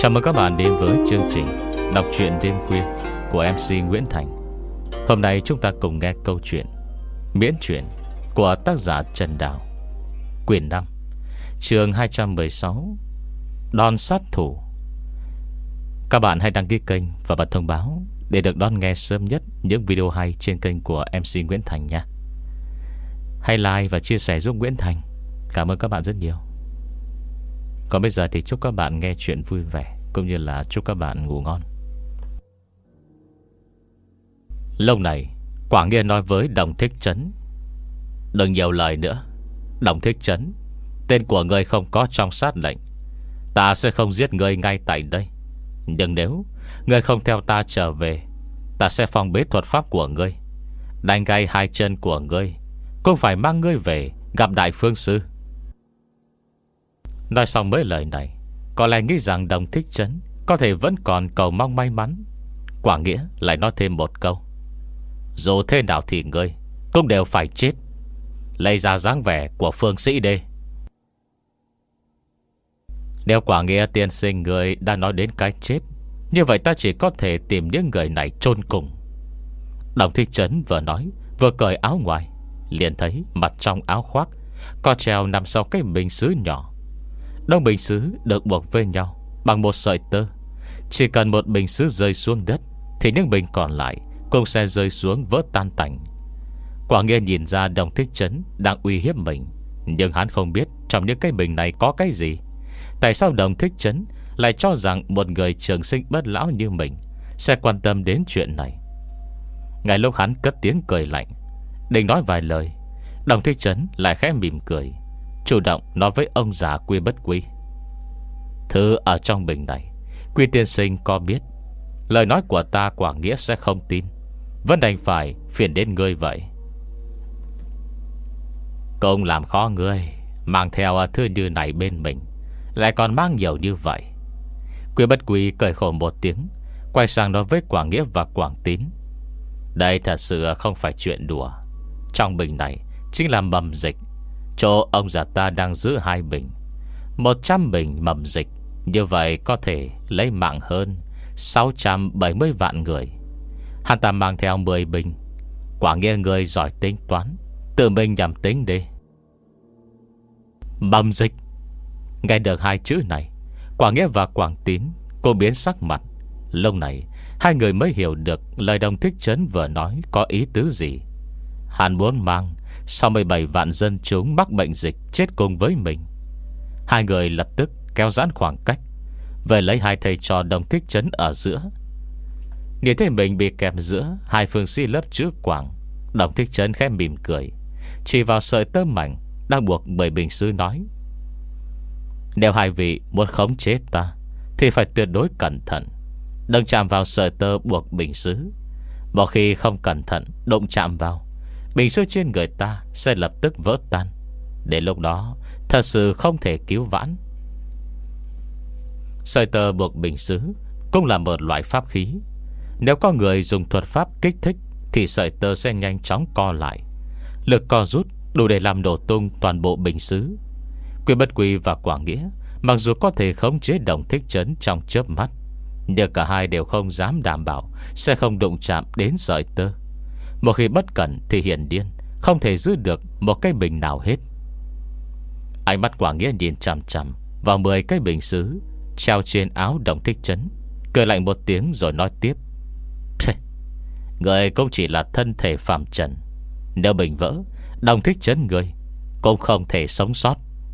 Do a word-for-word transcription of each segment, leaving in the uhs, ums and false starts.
Chào mừng các bạn đến với chương trình đọc truyện đêm khuya của em xê Nguyễn Thành. Hôm nay chúng ta cùng nghe câu chuyện miễn truyện của tác giả Trần Đào, quyển năm, chương hai trăm mười sáu, Đòn sát thủ. Các bạn hãy đăng ký kênh và bật thông báo để được đón nghe sớm nhất những video hay trên kênh của em xê Nguyễn Thành nha. Hãy like và chia sẻ giúp Nguyễn Thành. Cảm ơn các bạn rất nhiều. Còn bây giờ thì chúc các bạn nghe chuyện vui vẻ, cũng như là chúc các bạn ngủ ngon. Lúc này Quảng Nghiên nói với Đồng Thích Trấn: "Đừng nhiều lời nữa, Đồng Thích Trấn, tên của ngươi không có trong sát lệnh. Ta sẽ không giết ngươi ngay tại đây. Nhưng nếu ngươi không theo ta trở về, ta sẽ phong bế thuật pháp của ngươi, đánh gãy hai chân của ngươi, cũng phải mang ngươi về gặp Đại Phương Sư." Nói xong mấy lời này, có lẽ nghĩ rằng Đồng Thích Trấn có thể vẫn còn cầu mong may mắn. Quảng Nghĩa lại nói thêm một câu: "Dù thế nào thì ngươi cũng đều phải chết. Lấy ra dáng vẻ của phương sĩ đi." Nếu Quảng Nghĩa tiên sinh người đã nói đến cái chết, như vậy ta chỉ có thể tìm những người này chôn cùng. Đồng Thích Trấn vừa nói vừa cởi áo ngoài, liền thấy mặt trong áo khoác có treo nằm sau cái bình sứ nhỏ. Đông bình sứ được buộc với nhau bằng một sợi tơ. Chỉ cần một bình sứ rơi xuống đất thì những bình còn lại cũng sẽ rơi xuống vỡ tan tành. Quảng Nghiên nhìn ra Đồng Thích Trấn đang uy hiếp mình, nhưng hắn không biết trong những cái bình này có cái gì. Tại sao Đồng Thích Trấn lại cho rằng một người trường sinh bất lão như mình sẽ quan tâm đến chuyện này? Ngay lúc hắn cất tiếng cười lạnh, định nói vài lời, Đồng Thích Trấn lại khẽ mỉm cười, chủ động nói với ông già Quy Bất Quy: "Thứ ở trong bình này, Quy tiên sinh có biết, lời nói của ta Quảng Nghĩa sẽ không tin, vẫn đành phải phiền đến ngươi vậy. Công làm khó ngươi, mang theo thứ như này bên mình, lại còn mang nhiều như vậy." Quy Bất Quy cười khổ một tiếng, quay sang nói với Quảng Nghĩa và Quảng Tín: "Đây thật sự không phải chuyện đùa. Trong bình này chính là mầm dịch. Chỗ ông già ta đang giữ hai bình, một trăm bình mầm dịch. Như vậy có thể lấy mạng hơn sáu trăm bảy mươi vạn người. Hắn ta mang theo mười bình. Quảng Nghĩa người giỏi tính toán, tự mình nhầm tính đi." Mầm dịch. Nghe được hai chữ này, Quảng Nghĩa và Quảng Tín cô biến sắc mặt. Lúc này hai người mới hiểu được lời Đồng Thích Trấn vừa nói có ý tứ gì. Hắn muốn mang sáu mươi bảy vạn dân chúng mắc bệnh dịch chết cùng với mình. Hai người lập tức kéo giãn khoảng cách, về lấy hai thầy trò Đồng Thích Trấn ở giữa. Nhìn thấy mình bị kẹp giữa hai phương sĩ lớp chữ Quảng, Đồng Thích Trấn khẽ mỉm cười, chỉ vào sợi tơ mảnh đang buộc bởi bình sứ nói: "Nếu hai vị muốn khống chế ta thì phải tuyệt đối cẩn thận, đừng chạm vào sợi tơ buộc bình sứ. Một khi không cẩn thận đụng chạm vào, bình sứ trên người ta sẽ lập tức vỡ tan. Đến lúc đó thật sự không thể cứu vãn." Sợi tơ buộc bình sứ cũng là một loại pháp khí. Nếu có người dùng thuật pháp kích thích thì sợi tơ sẽ nhanh chóng co lại. Lực co rút đủ để làm đổ tung toàn bộ bình sứ. Quy Bất Quy và Quảng Nghĩa mặc dù có thể khống chế Đồng Thích Trấn trong chớp mắt, nhưng cả hai đều không dám đảm bảo sẽ không đụng chạm đến sợi tơ. Một khi bất cẩn thì hiển điên không thể giữ được một cái bình nào hết. Ánh mắt Quảng Nghĩa nhìn chằm chằm vào mười cái bình sứ treo trên áo Đồng Thích Trấn, cười lạnh một tiếng rồi nói tiếp: "Người cũng chỉ là thân thể phàm trần. Nếu bình vỡ, Đồng Thích Trấn người cũng không thể sống sót.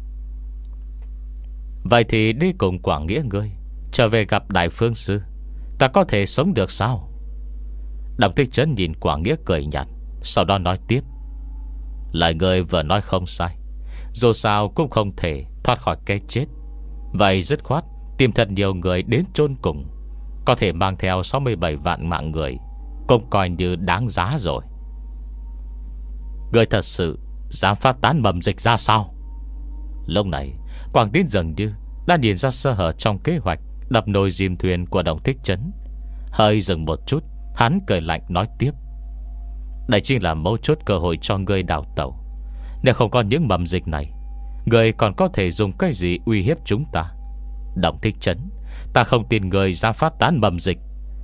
Vậy thì đi cùng Quảng Nghĩa ngươi trở về gặp Đại Phương Sư, ta có thể sống được sao?" Đồng Thích Trấn nhìn Quảng Nghĩa cười nhạt, sau đó nói tiếp: "Lời ngươi vừa nói không sai. Dù sao cũng không thể thoát khỏi cái chết. Vậy dứt khoát tìm thật nhiều người đến chôn cùng, có thể mang theo sáu mươi bảy vạn mạng người, cũng coi như đáng giá rồi." "Ngươi thật sự dám phát tán mầm dịch ra sao?" Lúc này Quảng Tín dường như đã nhìn ra sơ hở trong kế hoạch đập nồi chìm thuyền của Đồng Thích Trấn. Hơi dừng một chút, hắn cười lạnh nói tiếp: "Đây chính là mấu chốt cơ hội cho ngươi đào tẩu. Nếu không có những mầm dịch này, ngươi còn có thể dùng cái gì uy hiếp chúng ta? Đồng Thích Trấn Ta không tin người ra phát tán mầm dịch.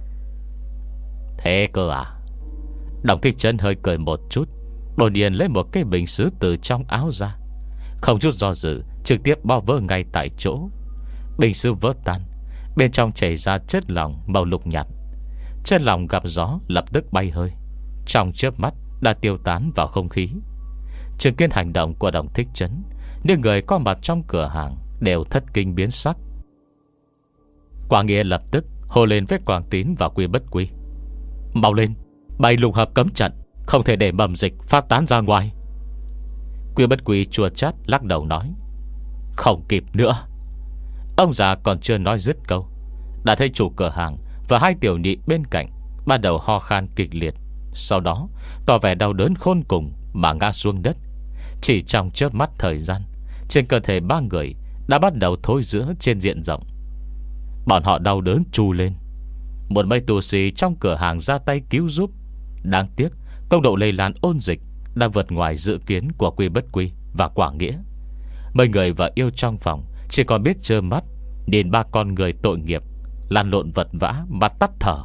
Thế cơ à? Đồng Thích Trấn hơi cười một chút, đột nhiên lấy một cái bình sứ từ trong áo ra, không chút do dự trực tiếp bao vỡ ngay tại chỗ. Bình sứ vỡ tan, bên trong chảy ra chất lỏng màu lục nhạt. Chất lỏng gặp gió lập tức bay hơi, trong chớp mắt đã tiêu tán vào không khí. Chứng kiến hành động của Đồng Thích Trấn, những người có mặt trong cửa hàng đều thất kinh biến sắc. Quảng Nghĩa lập tức hô lên với Quảng Tín và Quy Bất Quy: mau lên, bày lục hợp cấm trận, không thể để mầm dịch phát tán ra ngoài. Quy Bất Quy chua chát lắc đầu nói: không kịp nữa. Ông già còn chưa nói dứt câu, đã thấy chủ cửa hàng và hai tiểu nhị bên cạnh bắt đầu ho khan kịch liệt, sau đó tỏ vẻ đau đớn khôn cùng mà ngã xuống đất. Chỉ trong chớp mắt thời gian, trên cơ thể ba người đã bắt đầu thối rữa trên diện rộng. Bọn họ đau đớn tru lên. Một mấy tù sĩ trong cửa hàng ra tay cứu giúp. Đáng tiếc tốc độ lây lan ôn dịch đã vượt ngoài dự kiến của Quy Bất Quy và Quảng Nghĩa. Mấy người vợ yêu trong phòng chỉ còn biết trơ mắt nhìn ba con người tội nghiệp lăn lộn vật vã mà tắt thở.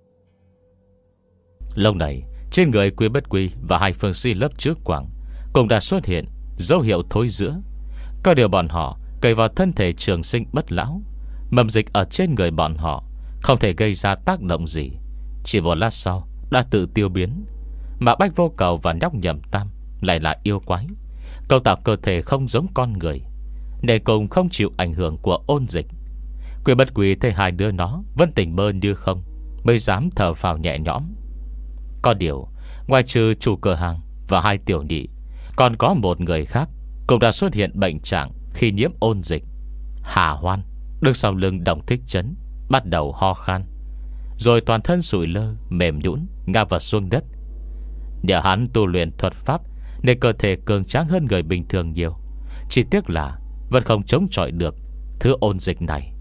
Lâu này, trên người Quy Bất Quy và hai phương sĩ lớp trước Quảng cũng đã xuất hiện dấu hiệu thối rữa. Có điều bọn họ cậy vào thân thể trường sinh bất lão, mầm dịch ở trên người bọn họ không thể gây ra tác động gì. Chỉ một lát sau đã tự tiêu biến. Mà Bách Vô Cầu và nhóc Nhậm Tam lại là yêu quái, cấu tạo cơ thể không giống con người, nên cùng không chịu ảnh hưởng của ôn dịch. Quy Bất Quy thấy hai đứa nó vẫn tỉnh bơ như không, mới dám thở phào nhẹ nhõm. Có điều, ngoài trừ chủ cửa hàng và hai tiểu nhị, còn có một người khác cũng đã xuất hiện bệnh trạng khi nhiễm ôn dịch. Hà Hoan đứng sau lưng Đồng Thích Trấn bắt đầu ho khan, rồi toàn thân sụi lơ mềm nhũn ngã vào xuống đất. Nhờ hắn tu luyện thuật pháp nên cơ thể cường tráng hơn người bình thường nhiều, chỉ tiếc là vẫn không chống chọi được thứ ôn dịch này.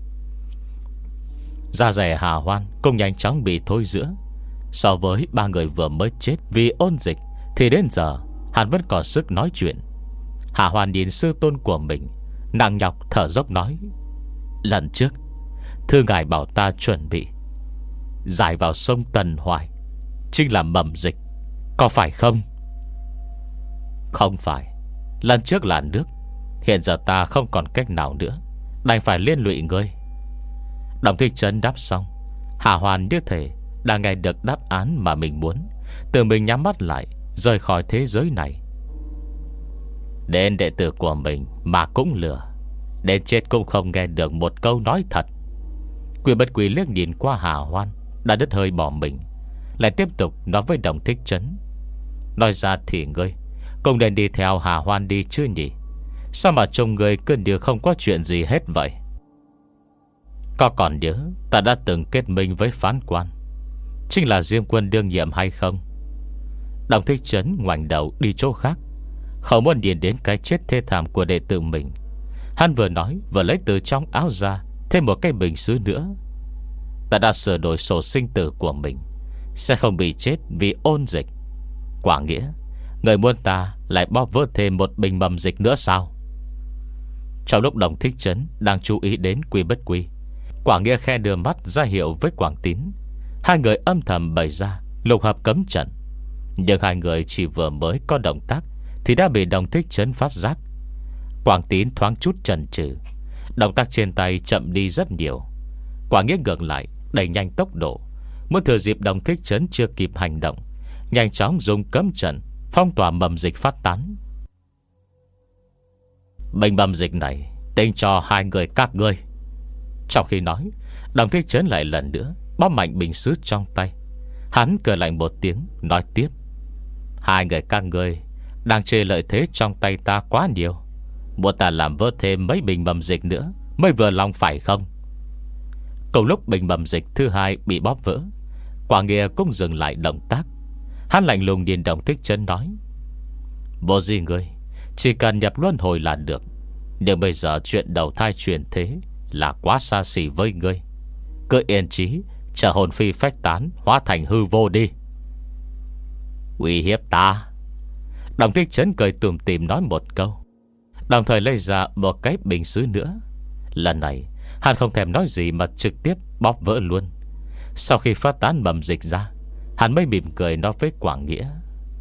Da rẻ Hà Hoan cũng nhanh chóng bị thối rữa. So với ba người vừa mới chết vì ôn dịch thì đến giờ hắn vẫn còn sức nói chuyện. Hà Hoan nhìn sư tôn của mình, nặng nhọc thở dốc nói: lần trước thư ngài bảo ta chuẩn bị giải vào sông Tần Hoài chính là mầm dịch, có phải không? Không phải. Lần trước là nước, hiện giờ ta không còn cách nào nữa, đành phải liên lụy ngươi. Đồng Thích Trấn đáp xong, Hà Hoan như thể đã nghe được đáp án mà mình muốn, tự mình nhắm mắt lại rời khỏi thế giới này. Đến đệ tử của mình mà cũng lừa, đến chết cũng không nghe được một câu nói thật. Quy Bất Quy liếc nhìn qua Hà Hoan đã đứt hơi bỏ mình, lại tiếp tục nói với Đồng Thích Trấn: nói ra thì ngươi cũng nên đi theo Hà Hoan đi chứ nhỉ? Sao mà trông ngươi cứ như không có chuyện gì hết vậy? Có còn nhớ ta đã từng kết minh với phán quan, chính là Diêm Quân đương nhiệm hay không? Đồng Thích Trấn ngoảnh đầu đi chỗ khác, không muốn nhìn đến cái chết thê thảm của đệ tử mình. Hắn vừa nói vừa lấy từ trong áo ra thêm một cái bình sứ nữa. Ta đã sửa đổi sổ sinh tử của mình, sẽ không bị chết vì ôn dịch. Quả Nghĩa, người muốn ta lại bóp vỡ thêm một bình mầm dịch nữa sao? Trong lúc Đồng Thích Trấn đang chú ý đến Quy Bất Quy, Quả Nghĩa khe đưa mắt ra hiệu với Quảng Tín. Hai người âm thầm bày ra lục hợp cấm trận. Nhưng hai người chỉ vừa mới có động tác thì đã bị Đồng Thích Trấn phát giác. Quảng Tín thoáng chút chần chừ, động tác trên tay chậm đi rất nhiều. Quả Nghĩa ngược lại đẩy nhanh tốc độ, muốn thừa dịp Đồng Thích Trấn chưa kịp hành động, nhanh chóng dùng cấm trận phong tỏa mầm dịch phát tán. Bình mầm dịch này tính cho hai người các ngươi. Trong khi nói, Đồng Thích Trấn lại lần nữa bóp mạnh bình sứ trong tay. Hắn cười lạnh một tiếng, nói tiếp: hai người các ngươi đang chê lợi thế trong tay ta quá nhiều, muốn ta làm vỡ thêm mấy bình mầm dịch nữa mới vừa lòng phải không? Cùng lúc bình mầm dịch thứ hai bị bóp vỡ, Quả Nghĩa cũng dừng lại động tác. Hắn lạnh lùng nhìn Đồng Thích Trấn nói: vô gì ngươi, chỉ cần nhập luân hồi là được. Nhưng bây giờ chuyện đầu thai chuyển thế là quá xa xỉ với ngươi. Cứ yên trí chờ hồn phi phách tán, hóa thành hư vô đi. Uy hiếp ta? Đồng Thích Trấn cười tủm tỉm nói một câu, đồng thời lấy ra một cái bình sứ nữa. Lần này Hắn không thèm nói gì mà trực tiếp bóp vỡ luôn. Sau khi phát tán mầm dịch ra, hắn mới mỉm cười nói với Quảng Nghĩa: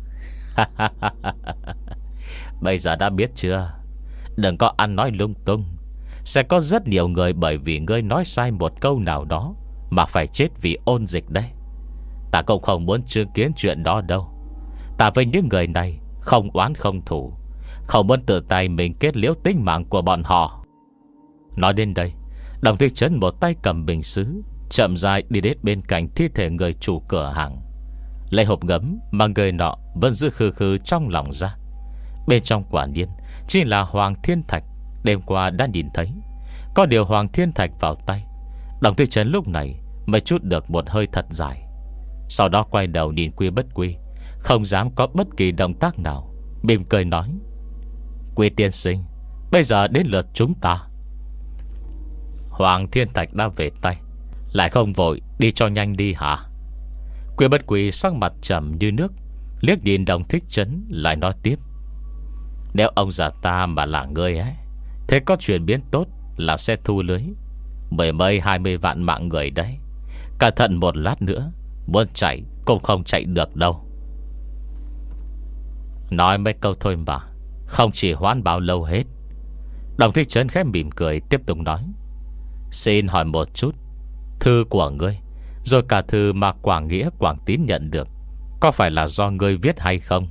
bây giờ đã biết chưa? Đừng có ăn nói lung tung. Sẽ có rất nhiều người bởi vì ngươi nói sai một câu nào đó mà phải chết vì ôn dịch đấy. Ta cũng không muốn chứng kiến chuyện đó đâu. Ta với những người này không oán không thù, không muốn tự tay mình kết liễu tính mạng của bọn họ. Nói đến đây, Đồng Thích Trấn một tay cầm bình sứ, chậm rãi đi đến bên cạnh thi thể người chủ cửa hàng, lấy hộp gấm mà người nọ vẫn giữ khư khư trong lòng ra. Bên trong quả nhiên chỉ là Hoàng Thiên Thạch đêm qua đã nhìn thấy. Có điều Hoàng Thiên Thạch vào tay, Đồng Thích Trấn lúc này mới chút được một hơi thật dài. Sau đó quay đầu nhìn Quy Bất Quy, không dám có bất kỳ động tác nào, mỉm cười nói: Quy tiên sinh, bây giờ đến lượt chúng ta. Hoàng Thiên Thạch đã về tay, lại không vội đi cho nhanh đi hả? Quy Bất Quy sắc mặt trầm như nước, liếc nhìn Đồng Thích Trấn lại nói tiếp: Nếu ông già ta mà là ngươi ấy, thế có chuyển biến tốt là sẽ thu lưới mười mấy hai mươi vạn mạng người đấy. Cẩn thận một lát nữa, muốn chạy cũng không chạy được đâu. Nói mấy câu thôi mà, không chỉ hoãn bao lâu hết. Đồng Thích Trấn khẽ mỉm cười tiếp tục nói: Xin hỏi một chút, thư của ngươi, rồi cả thư mà Quảng Nghĩa Quảng Tín nhận được, có phải là do ngươi viết hay không?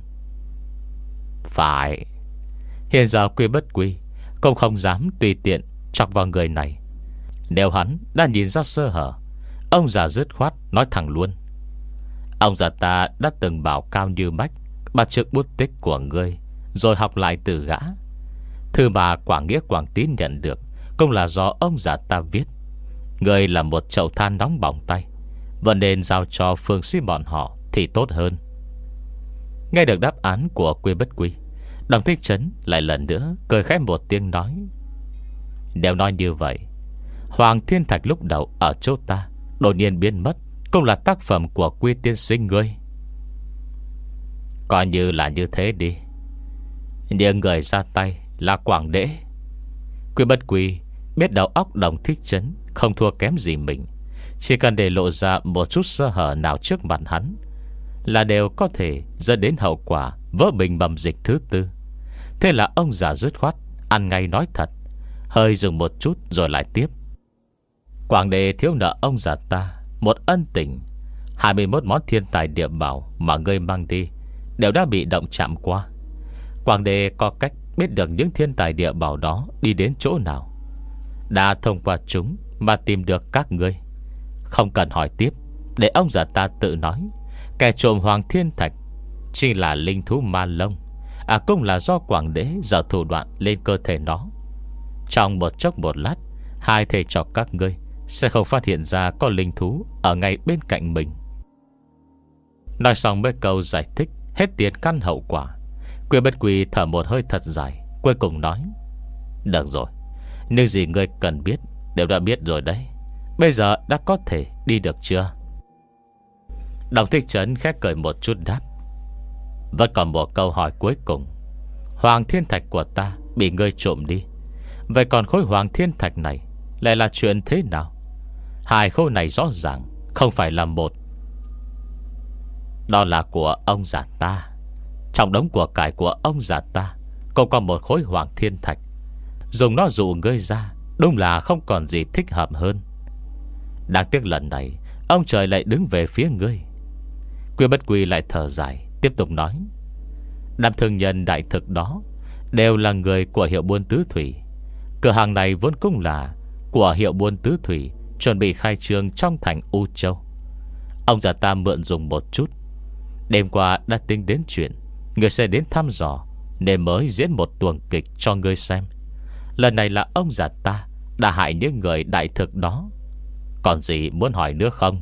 Phải. Hiện giờ Quy Bất Quy cũng không dám tùy tiện chọc vào người này. Nếu hắn đã nhìn ra sơ hở, ông già dứt khoát nói thẳng luôn: Ông già ta đã từng bảo Cao Như Bách bắt chước bút tích của ngươi, rồi học lại từ gã. Thư mà Quảng Nghĩa Quảng Tín nhận được cũng là do ông già ta viết. Ngươi là một chậu than nóng bỏng tay, vẫn nên giao cho phương sĩ bọn họ thì tốt hơn. Nghe được đáp án của Quy Bất Quy, Đồng Thích Trấn lại lần nữa cười khẽ một tiếng nói: Nếu nói như vậy, Hoàng Thiên Thạch lúc đầu ở chỗ ta đột nhiên biến mất cũng là tác phẩm của Quy tiên sinh ngươi. Coi như là như thế đi. Nhưng người ra tay là Quảng Đễ. Quy Bất Quy biết đầu óc Đồng Thích Trấn không thua kém gì mình, chỉ cần để lộ ra một chút sơ hở nào trước mặt hắn là đều có thể dẫn đến hậu quả vỡ bình mầm dịch thứ tư. Thế là ông già dứt khoát ăn ngay nói thật, hơi dừng một chút rồi lại tiếp: Quảng Đế thiếu nợ ông già ta một ân tình. Hai mươi mốt món thiên tài địa bảo mà ngươi mang đi đều đã bị động chạm qua. Quảng Đế có cách biết được những thiên tài địa bảo đó đi đến chỗ nào, đã thông qua chúng mà tìm được các ngươi. Không cần hỏi tiếp, để ông già ta tự nói. Kẻ trộm Hoàng Thiên Thạch chỉ là linh thú ma lông, à cũng là do Quảng Đế dở thủ đoạn lên cơ thể nó. Trong một chốc một lát, hai thầy trò các ngươi sẽ không phát hiện ra có linh thú ở ngay bên cạnh mình. Nói xong mấy câu giải thích hết tiền căn hậu quả, Quy Bất Quy thở một hơi thật dài, cuối cùng nói: Được rồi, những gì ngươi cần biết đều đã biết rồi đấy. Bây giờ đã có thể đi được chưa? Đồng Thích Trấn khẽ cười một chút đáp: Vẫn còn một câu hỏi cuối cùng. Hoàng Thiên Thạch của ta bị ngươi trộm đi, vậy còn khối Hoàng Thiên Thạch này lại là chuyện thế nào? Hai khối này rõ ràng không phải là một. Đó là của ông già ta. Trong đống của cải của ông già ta cũng có một khối Hoàng Thiên Thạch. Dùng nó dụ ngươi ra đúng là không còn gì thích hợp hơn. Đáng tiếc lần này ông trời lại đứng về phía ngươi. Quy Bất Quy lại thở dài, tiếp tục nói: Đám thương nhân đại thực đó đều là người của hiệu buôn tứ thủy. Cửa hàng này vốn cũng là của hiệu buôn tứ thủy, chuẩn bị khai trương trong thành U Châu. Ông già ta mượn dùng một chút. Đêm qua đã tính đến chuyện người sẽ đến thăm dò, nên mới diễn một tuồng kịch cho ngươi xem. Lần này là ông già ta đã hại những người đại thực đó. Còn gì muốn hỏi nữa không?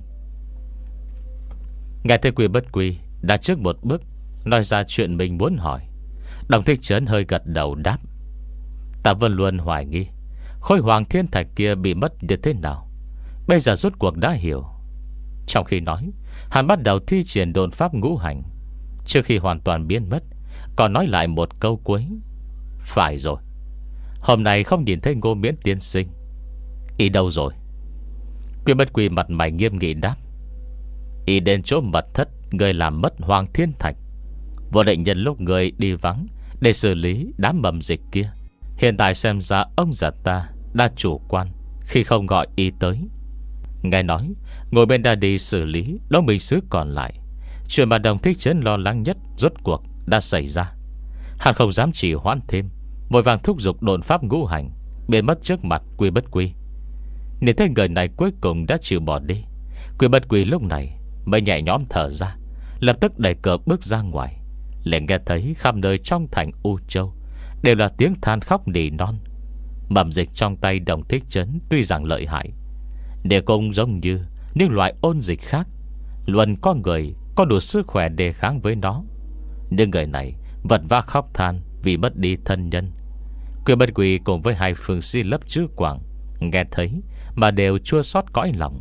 Nghe thấy Quy Bất Quy đã trước một bước nói ra chuyện mình muốn hỏi, Đồng Thích Trấn hơi gật đầu đáp: Ta vẫn luôn hoài nghi khối Hoàng Thiên Thạch kia bị mất như thế nào. Bây giờ rốt cuộc đã hiểu. Trong khi nói, hắn bắt đầu thi triển độn pháp ngũ hành. Trước khi hoàn toàn biến mất, còn nói lại một câu cuối: Phải rồi, hôm nay không nhìn thấy Ngô Miễn tiên sinh. Y đâu rồi? Quy Bất Quy mặt mày nghiêm nghị đáp: Y đến chỗ mật thất người làm mất Hoàng Thiên Thạch. Vô định nhân lúc người đi vắng để xử lý đám mầm dịch kia. Hiện tại xem ra ông già ta đã chủ quan khi không gọi Y tới. Nghe nói ngồi bên đã đi xử lý đống binh sứ còn lại. Chuyện mà Đồng Thích Trấn lo lắng nhất rốt cuộc đã xảy ra. Hắn không dám trì hoãn thêm, vội vàng thúc giục độn pháp ngũ hành biến mất trước mặt Quy Bất Quy. Nhìn thấy người này cuối cùng đã chịu bỏ đi, Quy Bất Quy lúc này mới nhẹ nhõm thở ra, lập tức đẩy cửa bước ra ngoài. Liền nghe thấy khắp nơi trong thành U Châu đều là tiếng than khóc nỉ non. Mầm dịch trong tay Đồng Thích Trấn tuy rằng lợi hại, để cũng giống như những loại ôn dịch khác, luôn có người có đủ sức khỏe đề kháng với nó. Nhưng người này vật vã khóc than vì mất đi thân nhân. Quy Bất Quy cùng với hai phương sĩ lấp chữ quảng nghe thấy mà đều chua xót cõi lòng.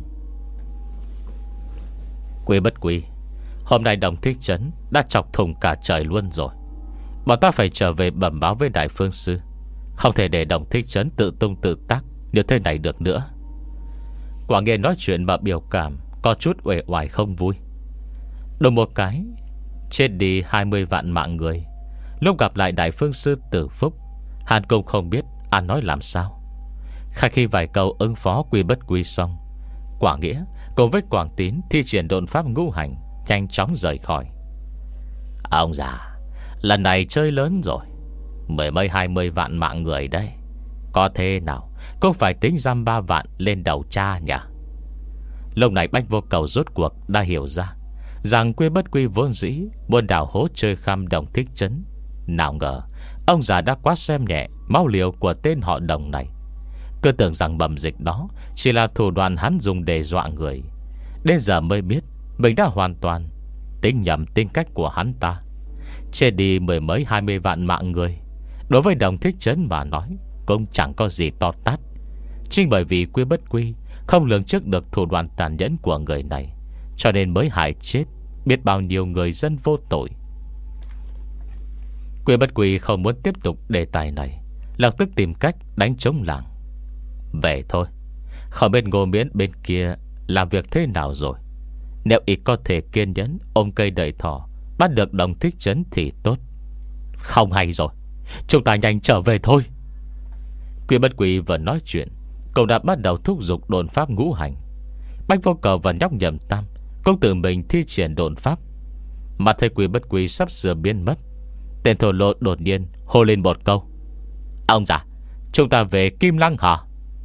Quy Bất Quy, hôm nay Đồng Thích Trấn đã chọc thùng cả trời luôn rồi. Bọn ta phải trở về bẩm báo với đại phương sư, không thể để Đồng Thích Trấn tự tung tự tác như thế này được nữa. Quảng nghe nói chuyện mà biểu cảm có chút uể oải không vui. Đùng một cái, chết đi hai mươi vạn mạng người. Lúc gặp lại đại phương sư Tử Phúc, Hàn cũng không biết ăn nói làm sao. Khai khi vài câu ứng phó Quy Bất Quy xong, Quảng Nghĩa cùng với Quảng Tín thi triển độn pháp ngũ hành, nhanh chóng rời khỏi. Ông già, lần này chơi lớn rồi. Mười mấy hai mươi vạn mạng người đây, có thế nào cũng phải tính giam ba vạn lên đầu cha nhỉ. Lúc này Bách Vô Cầu rốt cuộc đã hiểu ra rằng Quy Bất Quy vốn dĩ muốn đào hố chơi khăm Đồng Thích Trấn. Nào ngờ ông già đã quá xem nhẹ máu liều của tên họ Đồng này, cứ tưởng rằng bầm dịch đó chỉ là thủ đoạn hắn dùng để dọa người. Đến giờ mới biết mình đã hoàn toàn tính nhầm tính cách của hắn ta. Chết đi mười mấy hai mươi vạn mạng người, đối với Đồng Thích Trấn mà nói cũng chẳng có gì to tát. Chính bởi vì Quy Bất Quy không lường trước được thủ đoạn tàn nhẫn của người này, cho nên mới hại chết biết bao nhiêu người dân vô tội. Quy Bất Quy không muốn tiếp tục đề tài này, lập tức tìm cách đánh trống làng. Về thôi, không biết Ngô Miễn bên kia làm việc thế nào rồi. Nếu y có thể kiên nhẫn ôm cây đợi thỏ bắt được Đồng Thích Trấn thì tốt. Không hay rồi, chúng ta nhanh trở về thôi. Quy Bất Quy vừa nói chuyện, cậu đã bắt đầu thúc giục độn pháp ngũ hành. Bách Vô Cầu và nhóc Nhậm Tam cũng tự mình thi triển độn pháp. Mà thấy Quy Bất Quy sắp sửa biến mất, tên thổ lộ đột nhiên hô lên một câu: Ông già, chúng ta về Kim Lăng hả?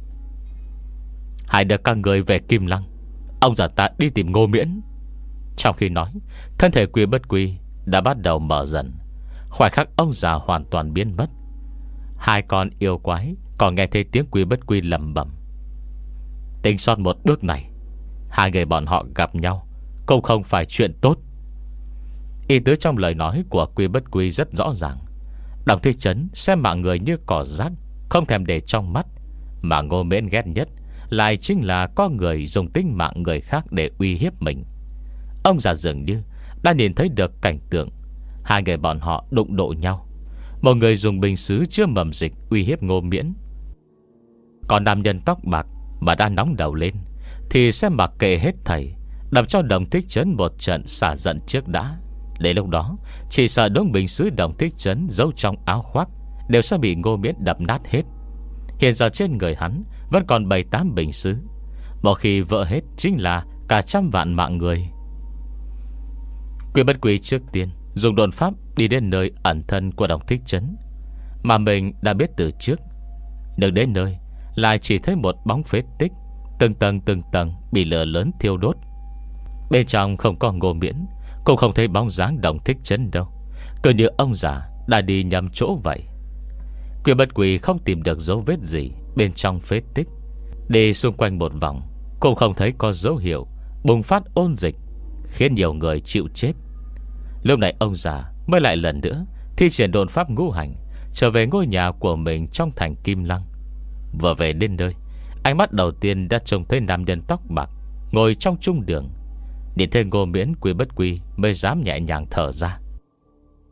Hãy được các người về Kim Lăng, ông già ta đi tìm Ngô Miễn. Trong khi nói, thân thể Quy Bất Quy đã bắt đầu mở dần. Khoảnh khắc ông già hoàn toàn biến mất, hai con yêu quái còn nghe thấy tiếng Quy Bất Quy lẩm bẩm: tính sót một bước này, hai người bọn họ gặp nhau cũng không phải chuyện tốt. Ý tứ trong lời nói của Quy Bất Quy rất rõ ràng. Đồng Thích Trấn xem mạng người như cỏ rác, không thèm để trong mắt. Mà Ngô Miễn ghét nhất lại chính là có người dùng tính mạng người khác để uy hiếp mình. Ông già dường như đã nhìn thấy được cảnh tượng hai người bọn họ đụng độ nhau. Một người dùng bình sứ chứa mầm dịch uy hiếp Ngô Miễn, còn nam nhân tóc bạc mà đã nóng đầu lên thì sẽ mặc kệ hết thảy, đập cho Đồng Thích Trấn một trận xả giận trước đã. Đến lúc đó chỉ sợ đống bình sứ Đồng Thích Trấn giấu trong áo khoác đều sẽ bị Ngô Miễn đập nát hết. Hiện giờ trên người hắn vẫn còn bảy tám bình sứ, một khi vỡ hết chính là cả trăm vạn mạng người. Quy Bất Quy trước tiên dùng độn pháp đi đến nơi ẩn thân của Đồng Thích Trấn, mà mình đã biết từ trước. Nhưng đến nơi lại chỉ thấy một bóng phế tích, từng tầng từng tầng bị lửa lớn thiêu đốt. Bên trong không có Ngô Miễn, cũng không thấy bóng dáng Đồng Thích Trấn đâu, cứ như ông già đã đi nhầm chỗ vậy. Quy Bất Quy không tìm được dấu vết gì bên trong phế tích. Đi xung quanh một vòng cũng không thấy có dấu hiệu bùng phát ôn dịch khiến nhiều người chịu chết. Lúc này ông già mới lại lần nữa thi triển độn pháp ngũ hành, trở về ngôi nhà của mình trong thành Kim Lăng. Vừa về đến nơi, ánh mắt đầu tiên đã trông thấy nam nhân tóc bạc ngồi trong trung đường. Nhìn thấy Ngô Miễn, Quy Bất Quy mới dám nhẹ nhàng thở ra.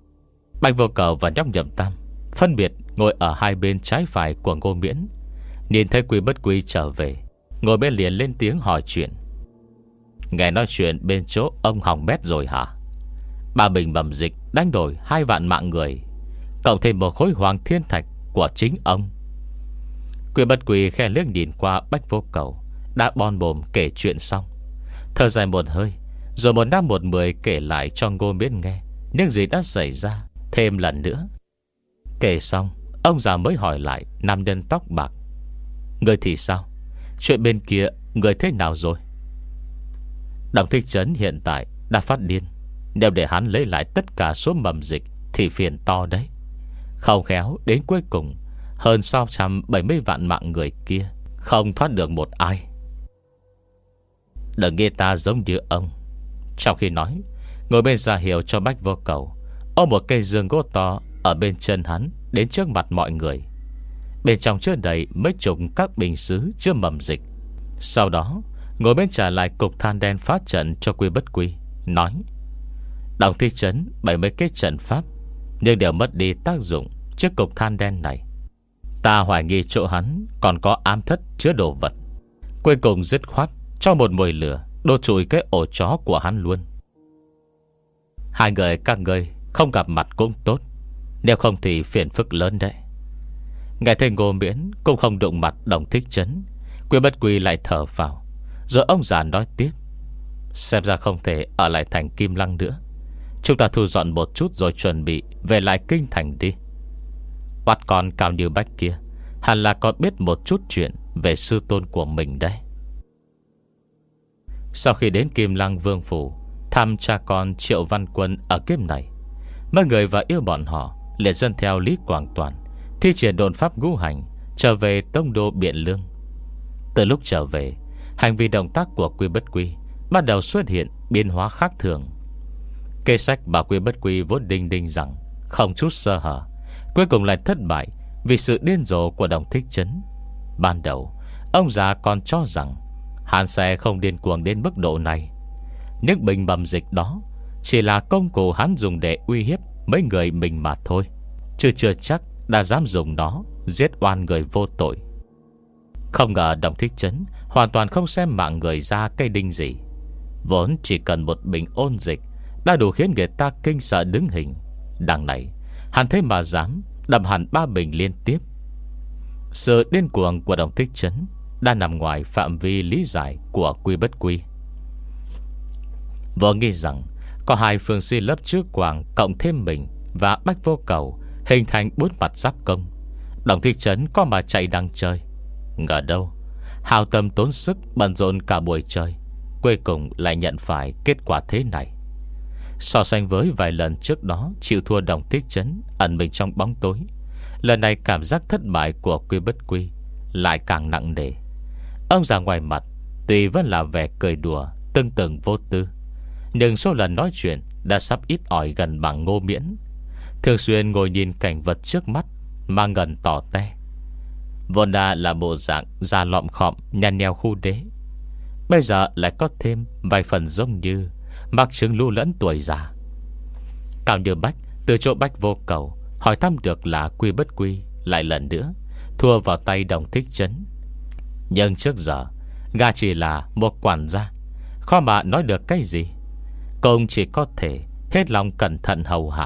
Bạch Vô Cầu và nhóc Nhậm Tam phân biệt ngồi ở hai bên trái phải của Ngô Miễn. Nhìn thấy Quy Bất Quy trở về, ngồi bên liền lên tiếng hỏi chuyện. Nghe nói chuyện bên chỗ ông hỏng bét rồi hả? Ba bình bẩm dịch đánh đổi hai vạn mạng người, cộng thêm một khối hoàng thiên thạch của chính ông. Quy Bất Quy khe liếc nhìn qua Bách Vô Cầu đã bon bồm kể chuyện xong, thở dài một hơi, rồi một năm một mười kể lại cho Ngô Miễn nghe những gì đã xảy ra thêm lần nữa. Kể xong, ông già mới hỏi lại nam nhân tóc bạc: Người thì sao? Chuyện bên kia người thế nào rồi? Đồng Thích Trấn hiện tại đã phát điên. Nếu để hắn lấy lại tất cả số mầm dịch thì phiền to đấy. Không khéo đến cuối cùng hơn sáu trăm bảy mươi vạn mạng người kia không thoát được một ai. Đừng nghe ta giống như ông. Trong khi nói, ngồi bên ra hiệu cho Bách Vô Cầu ôm một cây giường gỗ to ở bên chân hắn đến trước mặt mọi người. Bên trong chứa đầy mấy chục các bình sứ chứa mầm dịch. Sau đó ngồi bên trả lại cục than đen phát trận cho Quy Bất Quy, nói: Đồng Thích Trấn bảy mươi cái trận pháp, nhưng đều mất đi tác dụng trước cục than đen này. Ta hoài nghi chỗ hắn còn có ám thất chứa đồ vật. Cuối cùng dứt khoát cho một mồi lửa đốt trụi cái ổ chó của hắn luôn. Hai người các ngươi không gặp mặt cũng tốt, nếu không thì phiền phức lớn đấy. Nghe thấy Ngô Miễn cũng không đụng mặt Đồng Thích Trấn, Quy Bất Quy lại thở vào. Rồi ông già nói tiếp: Xem ra không thể ở lại thành Kim Lăng nữa. Chúng ta thu dọn một chút rồi chuẩn bị về lại kinh thành đi. Bắt con Cao Như Bách kia hẳn là còn biết một chút chuyện về sư tôn của mình đấy. Sau khi đến Kim Lăng Vương Phủ thăm cha con Triệu Văn Quân ở kiếp này, mấy người và yêu bọn họ liền dân theo Lý Quảng Toàn thi triển độn pháp ngũ hành trở về tông đô Biện Lương. Từ lúc trở về, hành vi động tác của Quy Bất Quy bắt đầu xuất hiện biến hóa khác thường. Kế sách bảo Quy Bất Quy vốn đinh đinh rằng không chút sơ hở, cuối cùng lại thất bại vì sự điên rồ của Đồng Thích Trấn. Ban đầu ông già còn cho rằng hắn sẽ không điên cuồng đến mức độ này. Những bình bầm dịch đó chỉ là công cụ hắn dùng để uy hiếp mấy người mình mà thôi, chứ chưa chắc đã dám dùng nó giết oan người vô tội. Không ngờ Đồng Thích Trấn hoàn toàn không xem mạng người ra cây đinh gì. Vốn chỉ cần một bình ôn dịch đã đủ khiến người ta kinh sợ đứng hình. Đằng này hắn thế mà dám đập hẳn ba bình liên tiếp. Sự điên cuồng của Đồng Thích Trấn đã nằm ngoài phạm vi lý giải của Quy Bất Quy. Vợ nghĩ rằng có hai phương si lớp trước Quảng cộng thêm mình và Bách Vô Cầu hình thành bốn mặt giáp công. Đồng Thích Trấn có mà chạy đang chơi. Ngờ đâu hào tâm tốn sức bận rộn cả buổi trời, cuối cùng lại nhận phải kết quả thế này. So sánh với vài lần trước đó chịu thua Đồng Thích Trấn ẩn mình trong bóng tối, lần này cảm giác thất bại của Quy Bất Quy lại càng nặng nề. Ông già ngoài mặt tuy vẫn là vẻ cười đùa tưng từng vô tư, nhưng số lần nói chuyện đã sắp ít ỏi gần bằng Ngô Miễn. Thường xuyên ngồi nhìn cảnh vật trước mắt mà ngần tỏ te. Vốn đã là bộ dạng già lọm khọm nhăn nheo khu đế, bây giờ lại có thêm vài phần giống như mặc chứng lưu lẫn tuổi già. Cao Như Bách từ chỗ Bách Vô Cầu hỏi thăm được là Quy Bất Quy lại lần nữa thua vào tay Đồng Thích Trấn. Nhưng trước giờ gã chỉ là một quản gia, khó mà nói được cái gì. Công chỉ có thể hết lòng cẩn thận hầu hạ.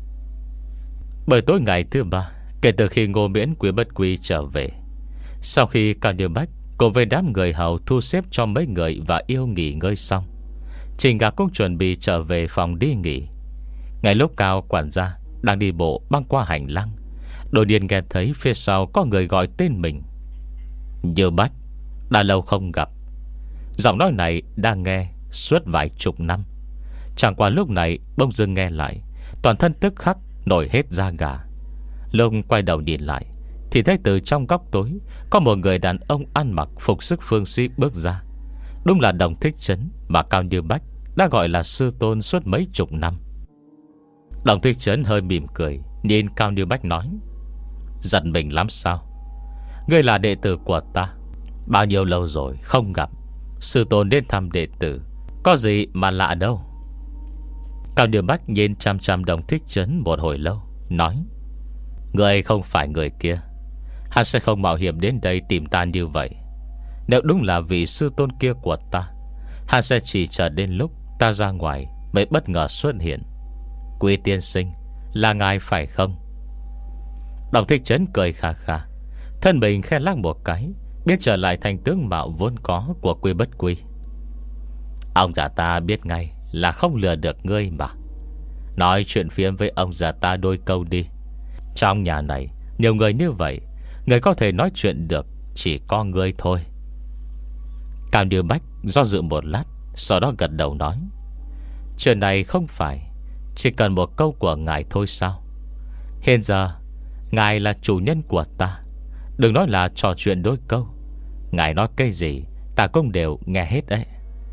Bởi tối ngày thứ ba kể từ khi Ngô Miễn Quy Bất Quy trở về, sau khi Cao Như Bách cùng với đám người hầu thu xếp cho mấy người và yêu nghỉ ngơi xong, Trình Gà cũng chuẩn bị trở về phòng đi nghỉ. Ngay lúc Cao quản gia đang đi bộ băng qua hành lang, đột nhiên nghe thấy phía sau có người gọi tên mình: Như Bách, đã lâu không gặp. Giọng nói này đang nghe suốt vài chục năm, chẳng qua lúc này bỗng dưng nghe lại, toàn thân tức khắc nổi hết da gà. Lúc quay đầu nhìn lại thì thấy từ trong góc tối có một người đàn ông ăn mặc phục sức phương sĩ bước ra. Đúng là Đồng Thích Trấn mà Cao Như Bách đã gọi là sư tôn suốt mấy chục năm. Đồng Thích Trấn hơi mỉm cười nhìn Cao Như Bách nói: Giận mình lắm sao? Ngươi là đệ tử của ta, bao nhiêu lâu rồi không gặp, sư tôn đến thăm đệ tử, có gì mà lạ đâu. Cao Như Bách nhìn chăm chăm Đồng Thích Trấn một hồi lâu, nói: Ngươi không phải người kia. Hắn sẽ không mạo hiểm đến đây tìm ta như vậy. Nếu đúng là vị sư tôn kia của ta, hắn sẽ chỉ chờ đến lúc ta ra ngoài mới bất ngờ xuất hiện. Quý tiên sinh, là ngài phải không? Đồng Thích Trấn cười khà khà, thân mình khe lắc một cái, biết trở lại thành tướng mạo vốn có của Quy Bất Quy. Ông già ta biết ngay là không lừa được ngươi mà. Nói chuyện phiếm với ông già ta đôi câu đi. Trong nhà này nhiều người như vậy, người có thể nói chuyện được chỉ có ngươi thôi. Cao Như Bách do dự một lát, sau đó gật đầu nói: Chuyện này không phải chỉ cần một câu của ngài thôi sao? Hiện giờ ngài là chủ nhân của ta, đừng nói là trò chuyện đôi câu. Ngài nói cái gì ta cũng đều nghe hết đấy.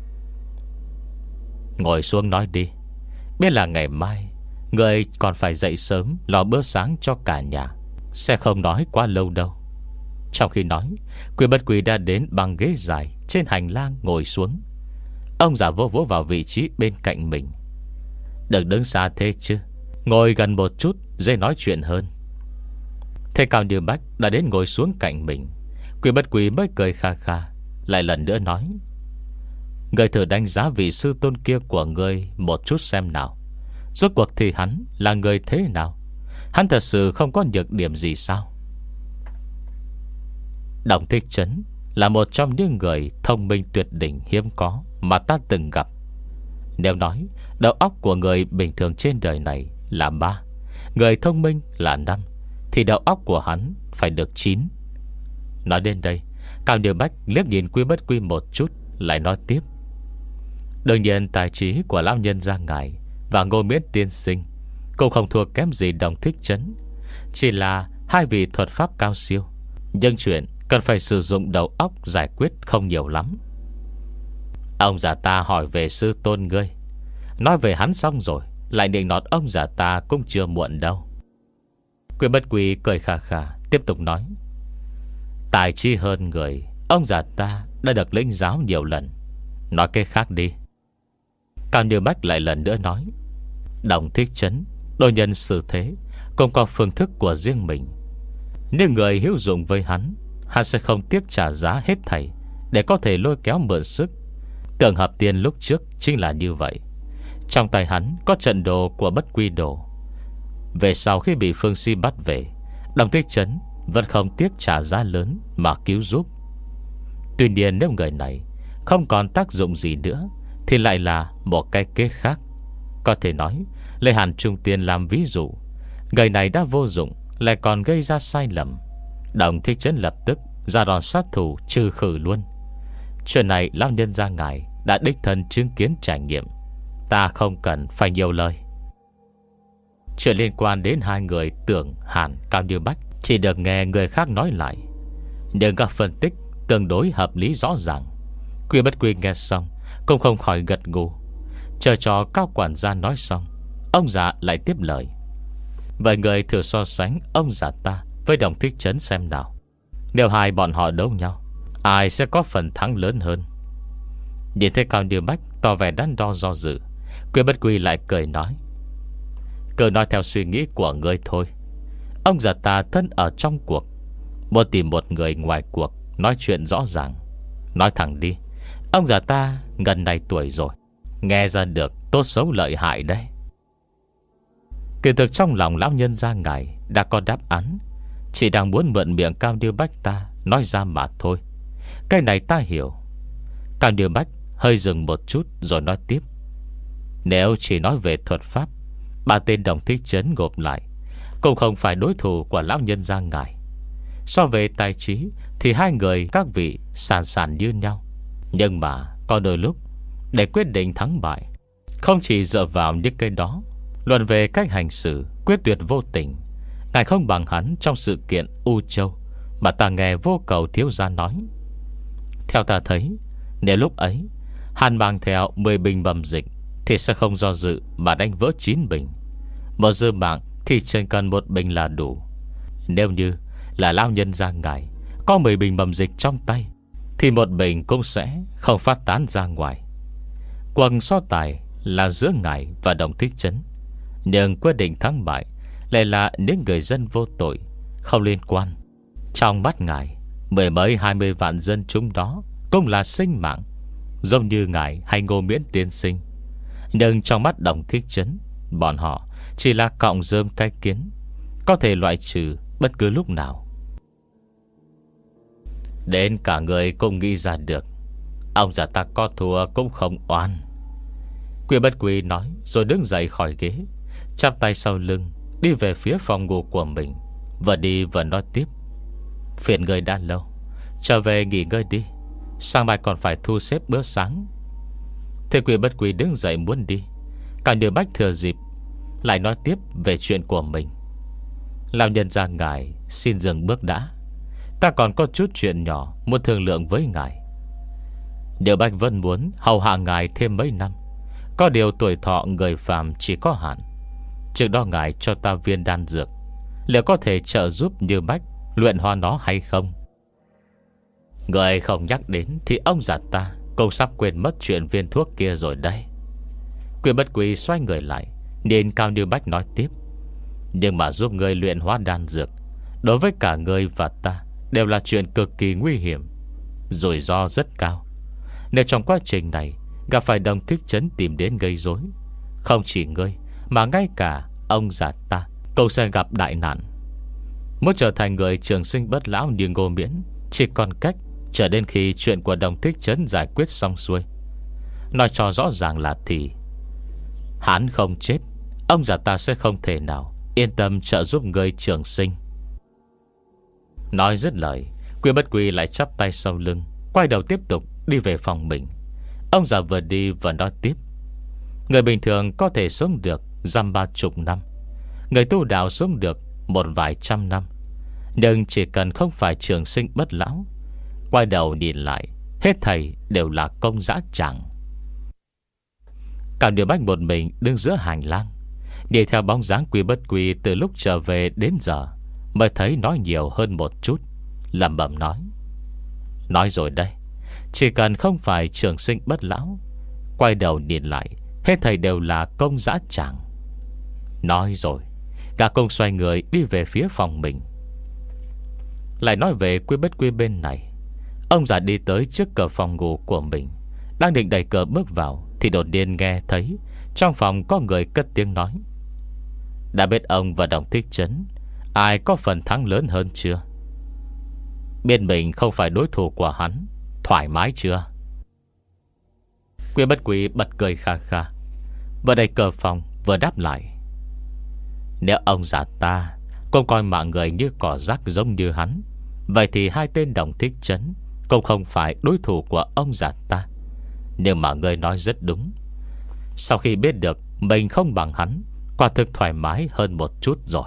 Ngồi xuống nói đi. Biết là ngày mai người còn phải dậy sớm lo bữa sáng cho cả nhà, sẽ không nói quá lâu đâu. Trong khi nói, Quy Bất Quy đã đến bằng ghế dài trên hành lang ngồi xuống. Ông già vô vỗ vào vị trí bên cạnh mình: Đừng đứng xa thế chứ, ngồi gần một chút dễ nói chuyện hơn. Thế Cao Như Bách đã đến ngồi xuống cạnh mình, Quy Bất Quy mới cười kha kha, lại lần nữa nói: Người thử đánh giá vị sư tôn kia của ngươi một chút xem nào. Rốt cuộc thì hắn là người thế nào? Hắn thật sự không có nhược điểm gì sao? Đồng Thích Trấn là một trong những người thông minh tuyệt đỉnh hiếm có mà ta từng gặp. Nếu nói đầu óc của người bình thường trên đời này là ba, người thông minh là năm, thì đầu óc của hắn phải được chín. Nói đến đây, Cao Như Bách liếc nhìn Quy Bất Quy một chút, lại nói tiếp: Đương nhiên tài trí của lão nhân gia ngài và Ngô Miễn tiên sinh cũng không thua kém gì Đồng Thích Trấn, chỉ là hai vị thuật pháp cao siêu, nhưng chuyện cần phải sử dụng đầu óc giải quyết không nhiều lắm. Ông già ta hỏi về sư tôn ngươi, nói về hắn xong rồi lại định nói ông già ta cũng chưa muộn đâu. Quy Bất Quy cười khà khà, tiếp tục nói: Tài trí hơn người, ông già ta đã được lĩnh giáo nhiều lần. Nói cái khác đi. Cao Như Bách lại lần nữa nói: Đồng Thích Trấn đôi nhân xử thế, cũng có phương thức của riêng mình. Nếu người hữu dụng với hắn, hắn sẽ không tiếc trả giá hết thảy để có thể lôi kéo mượn sức. Tưởng Hợp Tiên lúc trước chính là như vậy. Trong tay hắn có trận đồ của Bất Quy Đồ. Về sau khi bị Phương Si bắt về, Đồng Thích Trấn vẫn không tiếc trả giá lớn mà cứu giúp. Tuy nhiên nếu người này không còn tác dụng gì nữa, thì lại là một cái kết khác. Có thể nói, lấy Hàn Trung Tiên làm ví dụ, người này đã vô dụng lại còn gây ra sai lầm. Đồng Thích Trấn lập tức ra đòn sát thủ trừ khử luôn. Chuyện này lão nhân gia ngài đã đích thân chứng kiến trải nghiệm, ta không cần phải nhiều lời. Chuyện liên quan đến hai người Tưởng, Hàn, Cao Như Bách chỉ được nghe người khác nói lại, nhưng các phân tích tương đối hợp lý rõ ràng. Quy Bất Quy nghe xong cũng không khỏi gật gù. Chờ cho Cao quản gia nói xong, ông già lại tiếp lời: Vậy người thử so sánh ông già ta với Đồng Thích Trấn xem nào. Nếu hai bọn họ đấu nhau, ai sẽ có phần thắng lớn hơn? Nhìn thấy Cao Như Bách tỏ vẻ đắn đo do dự, Quy Bất Quy lại cười nói: Cứ nói theo suy nghĩ của ngươi thôi. Ông già ta thân ở trong cuộc, muốn tìm một người ngoài cuộc nói chuyện rõ ràng. Nói thẳng đi, ông già ta gần này tuổi rồi, nghe ra được tốt xấu lợi hại đấy. Kỳ thực trong lòng lão nhân gia ngài đã có đáp án, chỉ đang muốn mượn miệng Cao Như Bách ta nói ra mà thôi. Cái này ta hiểu. Cao Như Bách hơi dừng một chút rồi nói tiếp: Nếu chỉ nói về thuật pháp, ba tên Đồng Thích Trấn gộp lại cũng không phải đối thủ của lão nhân gia ngài. So về tài trí thì hai người các vị sàn sàn như nhau. Nhưng mà có đôi lúc để quyết định thắng bại, không chỉ dựa vào những cái đó. Luận về cách hành xử quyết tuyệt vô tình, ngài không bằng hắn trong sự kiện U Châu mà ta nghe Vô Cầu thiếu gia nói. Theo ta thấy, nếu lúc ấy hắn mang theo mười bình bầm dịch thì sẽ không do dự mà đánh vỡ chín bình. Một dư mạng thì chỉ cần một bình là đủ. Nếu như là lão nhân gia ngài có mười bình bầm dịch trong tay, thì một bình cũng sẽ không phát tán ra ngoài. Quần so tài là giữa ngài và Đồng Thích Trấn, nhưng quyết định thắng bại lại là những người dân vô tội, không liên quan. Trong mắt ngài, mười mấy hai mươi vạn dân chúng đó cũng là sinh mạng, giống như ngài hay Ngô Miễn tiên sinh. Nhưng trong mắt Đồng Thích Trấn, bọn họ chỉ là cọng rơm cái kiến, có thể loại trừ bất cứ lúc nào. Đến cả người cũng nghĩ ra được, ông già ta có thua cũng không oan. Quy Bất Quy nói rồi đứng dậy khỏi ghế, chắp tay sau lưng, đi về phía phòng ngủ của mình. Vừa đi vừa nói tiếp: Phiền người đã lâu, trở về nghỉ ngơi đi, sáng mai còn phải thu xếp bữa sáng. Thế Quy Bất Quy đứng dậy muốn đi, cả Điều Bách thừa dịp lại nói tiếp về chuyện của mình: Lão nhân gia ngài xin dừng bước đã, ta còn có chút chuyện nhỏ muốn thương lượng với ngài. Điều Bách vẫn muốn hầu hạ ngài thêm mấy năm, có điều tuổi thọ người phàm chỉ có hạn. Trước đó ngài cho ta viên đan dược, liệu có thể trợ giúp Như Bách luyện hóa nó hay không? Người không nhắc đến thì ông già ta cũng sắp quên mất chuyện viên thuốc kia rồi đây. Quy Bất Quy xoay người lại, nhìn Cao Như Bách nói tiếp: Nhưng mà giúp người luyện hóa đan dược, đối với cả người và ta đều là chuyện cực kỳ nguy hiểm, rủi ro rất cao. Nếu trong quá trình này gặp phải Đồng Thích Trấn tìm đến gây rối, không chỉ ngươi mà ngay cả ông già ta cũng sẽ gặp đại nạn. Muốn trở thành người trường sinh bất lão như Ngô Miễn, chỉ còn cách chờ đến khi chuyện của Đồng Thích Trấn giải quyết xong xuôi. Nói cho rõ ràng là thì hắn không chết, ông già ta sẽ không thể nào yên tâm trợ giúp người trường sinh. Nói dứt lời, Quy Bất Quy lại chắp tay sau lưng, quay đầu tiếp tục đi về phòng mình. Ông già vừa đi vừa nói tiếp: Người bình thường có thể sống được dăm ba chục năm, người tu đạo sống được một vài trăm năm, nhưng chỉ cần không phải trường sinh bất lão, quay đầu nhìn lại, hết thảy đều là công dã tràng. Cả Điều Bách một mình đứng giữa hành lang, đi theo bóng dáng Quy Bất Quy từ lúc trở về đến giờ, mới thấy nói nhiều hơn một chút, lẩm bẩm nói: Nói rồi đây, chỉ cần không phải trường sinh bất lão, quay đầu nhìn lại, hết thảy đều là công dã tràng. Nói rồi, gã công xoay người đi về phía phòng mình. Lại nói về Quy Bất Quy bên này, ông già đi tới trước cửa phòng ngủ của mình, đang định đẩy cửa bước vào thì đột nhiên nghe thấy trong phòng có người cất tiếng nói: Đã biết ông và Đồng Thích Trấn ai có phần thắng lớn hơn chưa? Biết mình không phải đối thủ của hắn, thoải mái chưa? Quy Bất Quy bật cười kha kha, vừa đẩy cửa phòng vừa đáp lại: Nếu ông già ta cũng coi mạng người như cỏ rác giống như hắn, vậy thì hai tên Đồng Thích Trấn cũng không phải đối thủ của ông già ta. Nhưng mà người nói rất đúng, sau khi biết được mình không bằng hắn, quả thực thoải mái hơn một chút rồi.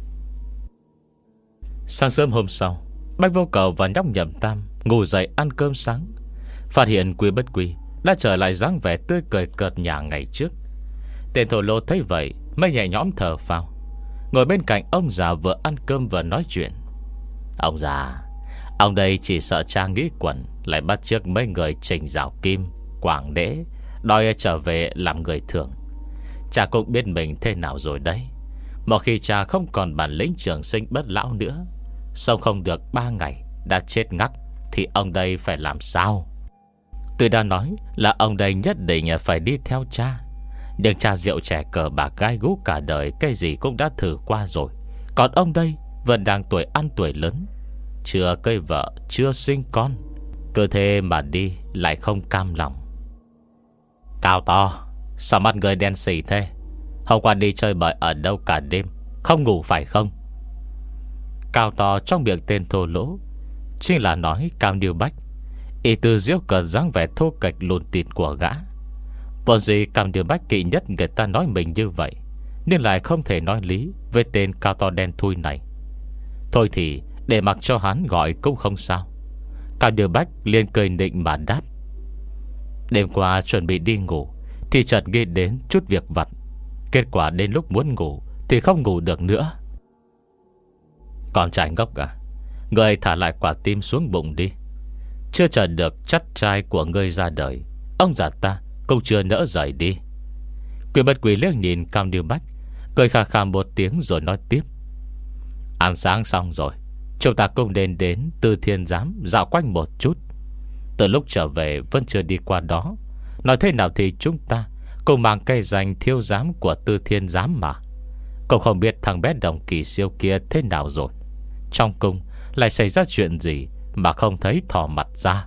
Sáng sớm hôm sau, Bách Vô Cầu và nhóc Nhậm Tam ngủ dậy ăn cơm sáng, phát hiện Quy Bất Quy đã trở lại dáng vẻ tươi cười cợt nhả ngày trước. Tên thổ lô thấy vậy mới nhẹ nhõm thở phào, ngồi bên cạnh ông già vừa ăn cơm vừa nói chuyện: Ông già, ông đây chỉ sợ cha nghĩ quẩn lại bắt chước mấy người Trình Giảo Kim, Quảng Đế đòi trở về làm người thường. Cha cũng biết mình thế nào rồi đấy. Một khi cha không còn bản lĩnh trường sinh bất lão nữa, sống không được ba ngày đã chết ngắc, thì ông đây phải làm sao? Tôi đã nói là ông đây nhất định phải đi theo cha, nhưng cha rượu trẻ cờ bạc gai gú cả đời, cái gì cũng đã thử qua rồi. Còn ông đây vẫn đang tuổi ăn tuổi lớn, chưa cưới vợ, chưa sinh con, cứ thế mà đi lại không cam lòng. Cao to, sao mắt người đen xỉ thế? Hôm qua đi chơi bời ở đâu cả đêm, không ngủ phải không? Cao to trong miệng tên thô lỗ chính là nói Cao Như Bách, ý từ diễu cợt dáng vẻ thô kệch lùn tịt của gã. Vốn gì Cao Như Bách kỵ nhất người ta nói mình như vậy, nên lại không thể nói lý với tên cao to đen thui này. Thôi thì để mặc cho hắn gọi cũng không sao. Cao Như Bách liền cười nịnh mà đáp: Đêm qua chuẩn bị đi ngủ thì chợt nghĩ đến chút việc vặt, kết quả đến lúc muốn ngủ thì không ngủ được nữa. Còn trai ngốc à, người thả lại quả tim xuống bụng đi. Chưa chờ được chắt trai của ngươi ra đời, ông già ta cũng chưa nỡ rời đi. Quy Bất Quy liếc nhìn Cao Như Bách, cười khà khà một tiếng rồi nói tiếp: Ăn sáng xong rồi, Chúng ta cũng nên đến Tư Thiên Giám dạo quanh một chút. Từ lúc trở về vẫn chưa đi qua đó. Nói thế nào thì chúng ta cùng mang cây danh thiếu giám của Tư Thiên Giám mà. Cậu không biết thằng bé Đồng Kỳ Siêu kia thế nào rồi. Trong cung lại xảy ra chuyện gì mà không thấy thò mặt ra.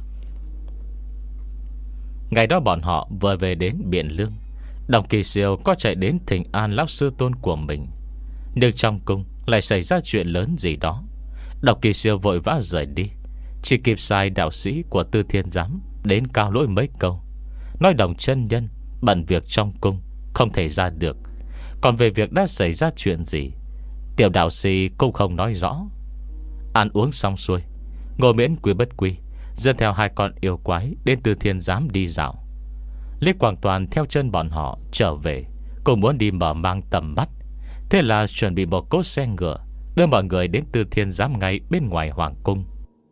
Ngày đó bọn họ vừa về đến Biện Lương. Đồng Kỳ Siêu có chạy đến thỉnh an lão sư tôn của mình, nhưng trong cung lại xảy ra chuyện lớn gì đó. Đồng Kỳ Siêu vội vã rời đi, chỉ kịp sai đạo sĩ của Tư Thiên Giám đến cao lỗi mấy câu, nói Đồng chân nhân bận việc trong cung không thể ra được. Còn về việc đã xảy ra chuyện gì, tiểu đạo sĩ cũng không nói rõ. Ăn uống xong xuôi, Ngô Miễn Quý Bất Quy dẫn theo hai con yêu quái đến Tư Thiên Giám đi dạo. Lý Quảng Toàn theo chân bọn họ trở về, cũng muốn đi mở mang tầm mắt. Thế là chuẩn bị một cỗ xe ngựa đưa mọi người đến Tư Thiên Giám ngay bên ngoài hoàng cung.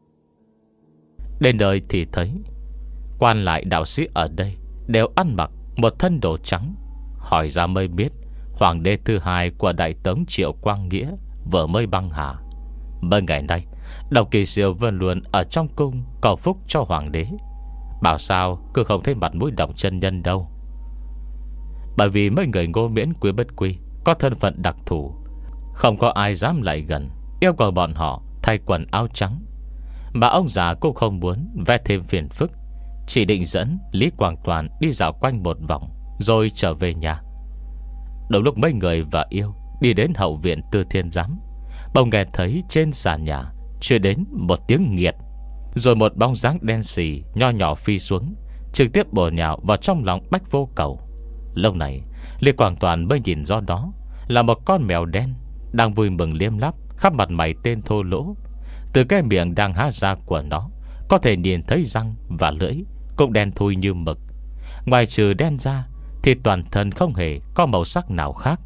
Đến nơi thì thấy quan lại đạo sĩ ở đây đều ăn mặc một thân đồ trắng. Hỏi ra mới biết hoàng đế thứ hai của Đại Tống Triệu Quang Nghĩa vừa mới băng hà. Mấy ngày nay Đồng Kỳ Siêu vẫn luôn ở trong cung cầu phúc cho hoàng đế. Bảo sao cứ không thấy mặt mũi Đồng chân nhân đâu. Bởi vì mấy người Ngô Miễn Quý Bất Quy có thân phận đặc thù, không có ai dám lại gần, yêu cầu bọn họ thay quần áo trắng. Mà ông già cũng không muốn vẽ thêm phiền phức, chỉ định dẫn Lý Quảng Toàn đi dạo quanh một vòng rồi trở về nhà. Đúng lúc mấy người và yêu đi đến hậu viện Tư Thiên Giám, bỗng nghe thấy trên sàn nhà truyền đến một tiếng nghiệt, rồi một bóng dáng đen xì nho nhỏ phi xuống, trực tiếp bổ nhào vào trong lòng Bách Vô Cầu. Lúc này Lý Quảng Toàn mới nhìn rõ đó là một con mèo đen đang vui mừng liêm láp, khắp mặt mày tên thô lỗ. Từ cái miệng đang há ra của nó có thể nhìn thấy răng và lưỡi cũng đen thui như mực. Ngoài trừ đen ra thì toàn thân không hề có màu sắc nào khác.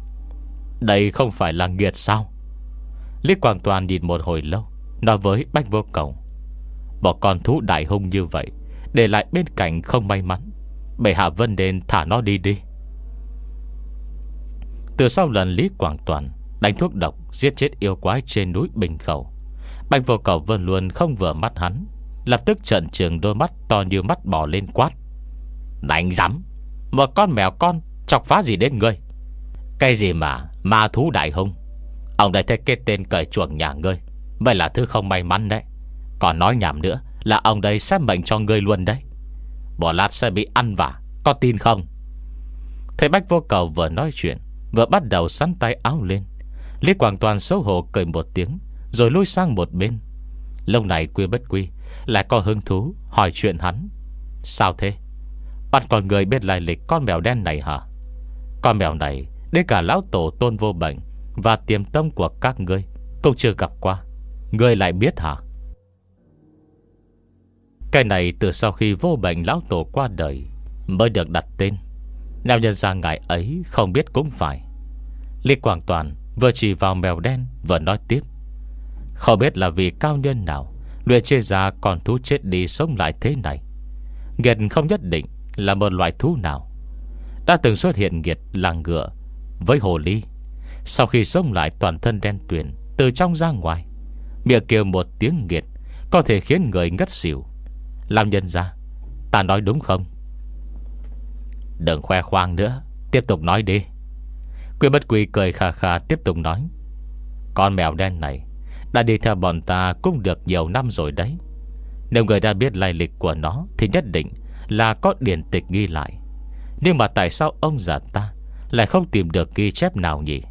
Đây không phải là nghiệt sao? Lý Quảng Toàn nhìn một hồi lâu, nói với Bách Vô Cầu: một con thú đại hung như vậy để lại bên cạnh không may mắn, bệ hạ vân nên thả nó đi đi. Từ sau lần Lý Quảng Toàn đánh thuốc độc giết chết yêu quái trên núi Bình Khẩu, Bách Vô Cầu vẫn luôn không vừa mắt hắn, lập tức trợn trừng đôi mắt to như mắt bò lên quát: đánh rắm, một con mèo con chọc phá gì đến ngươi? Cái gì mà ma thú đại hung? Ông đây thấy cái tên cởi chuồng nhà ngươi, vậy là thứ không may mắn đấy. Còn nói nhảm nữa là ông đây sẽ mệnh cho ngươi luôn đấy. Bỏ lát sẽ bị ăn vả, có tin không? Thấy Bách Vô Cầu vừa nói chuyện vừa bắt đầu sắn tay áo lên, Lý Quảng Toàn xấu hổ cười một tiếng rồi lui sang một bên. Lúc này Quý Bất Quy lại có hứng thú hỏi chuyện hắn: sao thế? Bắt con người biết lai lịch con mèo đen này hả? Con mèo này đến cả lão tổ Tôn Vô Bệnh và tiềm tông của các ngươi cũng chưa gặp qua, ngươi lại biết hả? Cái này từ sau khi Vô Bệnh lão tổ qua đời mới được đặt tên. Nào nhân ra ngài ấy không biết cũng phải. Lý Quảng Toàn vừa chỉ vào mèo đen vừa nói tiếp: không biết là vì cao nhân nào luyện chế ra con thú chết đi sống lại thế này. Nghiệt không nhất định là một loại thú nào. Đã từng xuất hiện nghiệt là ngựa với hồ ly, sau khi sống lại toàn thân đen tuyền từ trong ra ngoài, miệng kêu một tiếng nghiệt có thể khiến người ngất xỉu. Làm nhân ra, ta nói đúng không? Đừng khoe khoang nữa, tiếp tục nói đi. Quý Bất Quy cười khà khà tiếp tục nói: con mèo đen này đã đi theo bọn ta cũng được nhiều năm rồi đấy. Nếu người đã biết lai lịch của nó thì nhất định là có điển tịch ghi lại. Nhưng mà tại sao ông già ta lại không tìm được ghi chép nào nhỉ?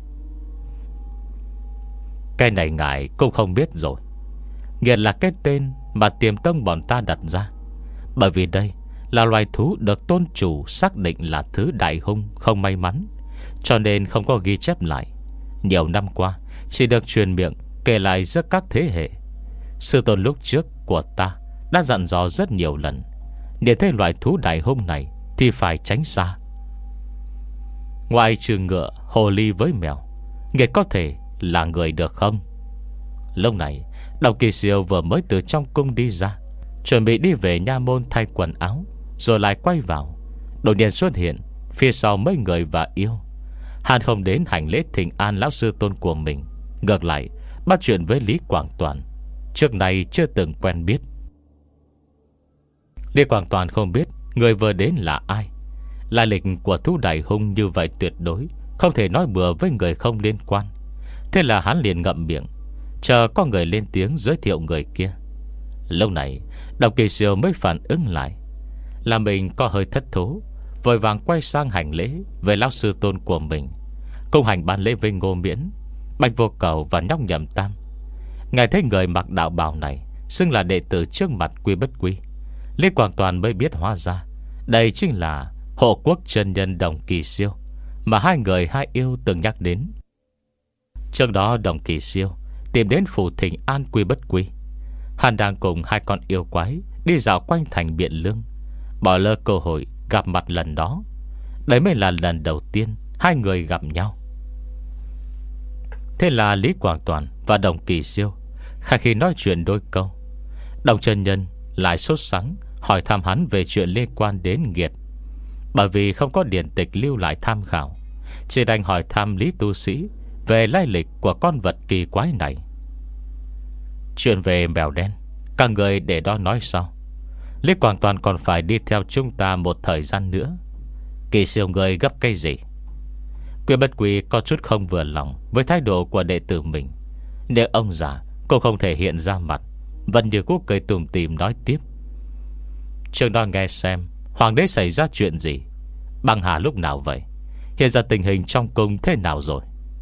Cái này ngài cũng không biết rồi. Nghiệt là cái tên mà tiềm tông bọn ta đặt ra, bởi vì đây là loài thú được tôn chủ xác định là thứ đại hung không may mắn, cho nên không có ghi chép lại. Nhiều năm qua chỉ được truyền miệng kể lại giữa các thế hệ. Sư tôn lúc trước của ta đã dặn dò rất nhiều lần, nếu thấy loài thú đại hung này thì phải tránh xa. Ngoài trừ ngựa, hồ ly với mèo, nghiệt có thể là người được không? Lúc này Đồng Kỳ Siêu vừa mới từ trong cung đi ra, chuẩn bị đi về nha môn thay quần áo, rồi lại quay vào. Đột nhiên xuất hiện phía sau mấy người và yêu. Hắn không đến hành lễ thỉnh an lão sư tôn của mình, ngược lại bắt chuyện với Lý Quảng Toàn. Trước này chưa từng quen biết. Lý Quảng Toàn không biết người vừa đến là ai. Lai lịch của thú đại hung như vậy tuyệt đối không thể nói bừa với người không liên quan. Thế là hắn liền ngậm miệng, chờ có người lên tiếng giới thiệu người kia. Lúc này Đồng Kỳ Siêu mới phản ứng lại là mình có hơi thất thố, vội vàng quay sang hành lễ về lão sư tôn của mình, cùng hành ban lễ với Ngô Miễn, Bạch Vô Cầu và Nhóc Nhậm Tam. Ngài thấy người mặc đạo bào này xưng là đệ tử trước mặt Quy Bất Quy, Lý Quảng Toàn mới biết hóa ra đây chính là Hộ Quốc chân nhân Đồng Kỳ Siêu mà hai người hai yêu từng nhắc đến. Trước đó Đồng Kỳ Siêu tìm đến phủ Thịnh An Quy Bất Quy. Hắn đang cùng hai con yêu quái đi dạo quanh thành Biện Lương, bỏ lỡ cơ hội gặp mặt lần đó. Đấy mới là lần đầu tiên hai người gặp nhau. Thế là Lý Quảng Toàn và Đồng Kỳ Siêu khai khi nói chuyện đôi câu, Đồng chân nhân lại sốt sắng hỏi thăm hắn về chuyện liên quan đến nghiệt. Bởi vì không có điển tịch lưu lại tham khảo, chỉ đành hỏi thăm Lý tu sĩ về lai lịch của con vật kỳ quái này. Chuyện về mèo đen các người để đó nói sau. Lý Quảng Toàn còn phải đi theo chúng ta một thời gian nữa. Kỳ Siêu người gấp cái gì? Quy Bất Quy có chút không vừa lòng với thái độ của đệ tử mình. Nếu ông già cô không thể hiện ra mặt, vẫn như cú cười tủm tỉm nói tiếp. Trường đó nghe xem hoàng đế xảy ra chuyện gì, băng hà lúc nào vậy, hiện giờ tình hình trong cung thế nào rồi?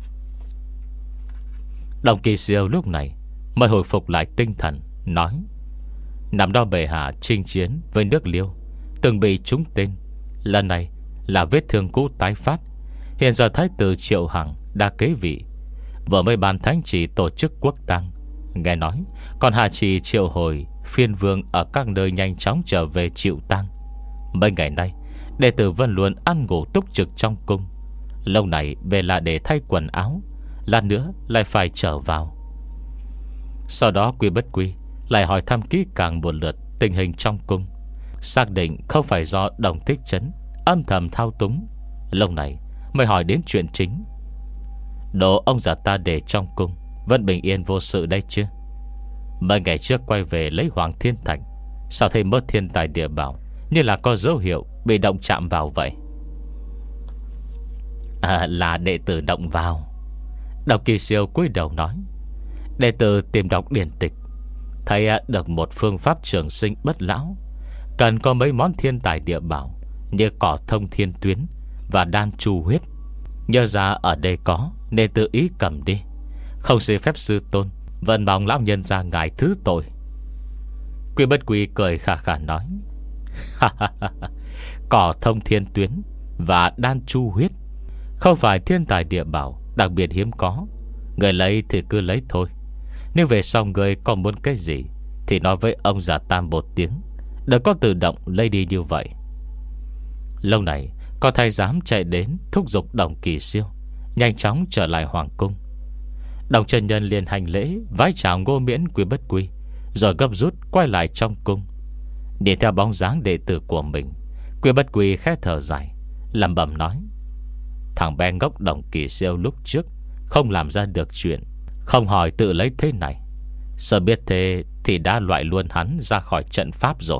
Đồng Kỳ Siêu lúc này mới hồi phục lại tinh thần, nói: năm đó bệ hạ chinh chiến với nước Liêu, từng bị trúng tên. Lần này là vết thương cũ tái phát. Hiện giờ thái tử Triệu Hằng đã kế vị, vừa mới ban thánh chỉ tổ chức quốc tang. Nghe nói còn hạ chỉ triệu hồi phiên vương ở các nơi nhanh chóng trở về chịu tang. Mấy ngày nay đệ tử vẫn luôn ăn ngủ túc trực trong cung. Lâu này về là để thay quần áo, lát nữa lại phải trở vào. Sau đó Quy Bất Quy lại hỏi thăm kỹ càng một lượt tình hình trong cung, xác định không phải do Đồng Thích Trấn âm thầm thao túng. Lâu này mới hỏi đến chuyện chính. Đồ ông già ta để trong cung vẫn bình yên vô sự đây chứ? Mấy ngày trước quay về lấy Hoàng Thiên Thành, sao thấy mất thiên tài địa bảo như là có dấu hiệu bị động chạm vào vậy? À, là đệ tử động vào. Đồng Kỳ Siêu cúi đầu nói: đệ tử tìm đọc điển tịch, thấy được một phương pháp trường sinh bất lão, cần có mấy món thiên tài địa bảo như cỏ thông thiên tuyến và đan chu huyết. Nhớ ra ở đây có, nên tự ý cầm đi. Không xin phép sư tôn, vẫn mong lão nhân ra ngài thứ tội. Quy Bất Quy cười khà khà nói: cỏ thông thiên tuyến và đan chu huyết không phải thiên tài địa bảo đặc biệt hiếm có, người lấy thì cứ lấy thôi. Nếu về sau người còn muốn cái gì thì nói với ông già Tam một tiếng, đừng có tự động lấy đi như vậy. Lâu này có thái giám chạy đến thúc giục Đồng Kỳ Siêu nhanh chóng trở lại hoàng cung. Đồng chân nhân liền hành lễ vái chào Ngô Miễn, Quy Bất Quy, rồi gấp rút quay lại trong cung. Đi theo bóng dáng đệ tử của mình, Quy Bất Quy khẽ thở dài, lẩm bẩm nói: thằng bé ngốc Đồng Kỳ Siêu lúc trước không làm ra được chuyện, không hỏi tự lấy thế này, sợ biết thế thì đã loại luôn hắn ra khỏi trận pháp rồi.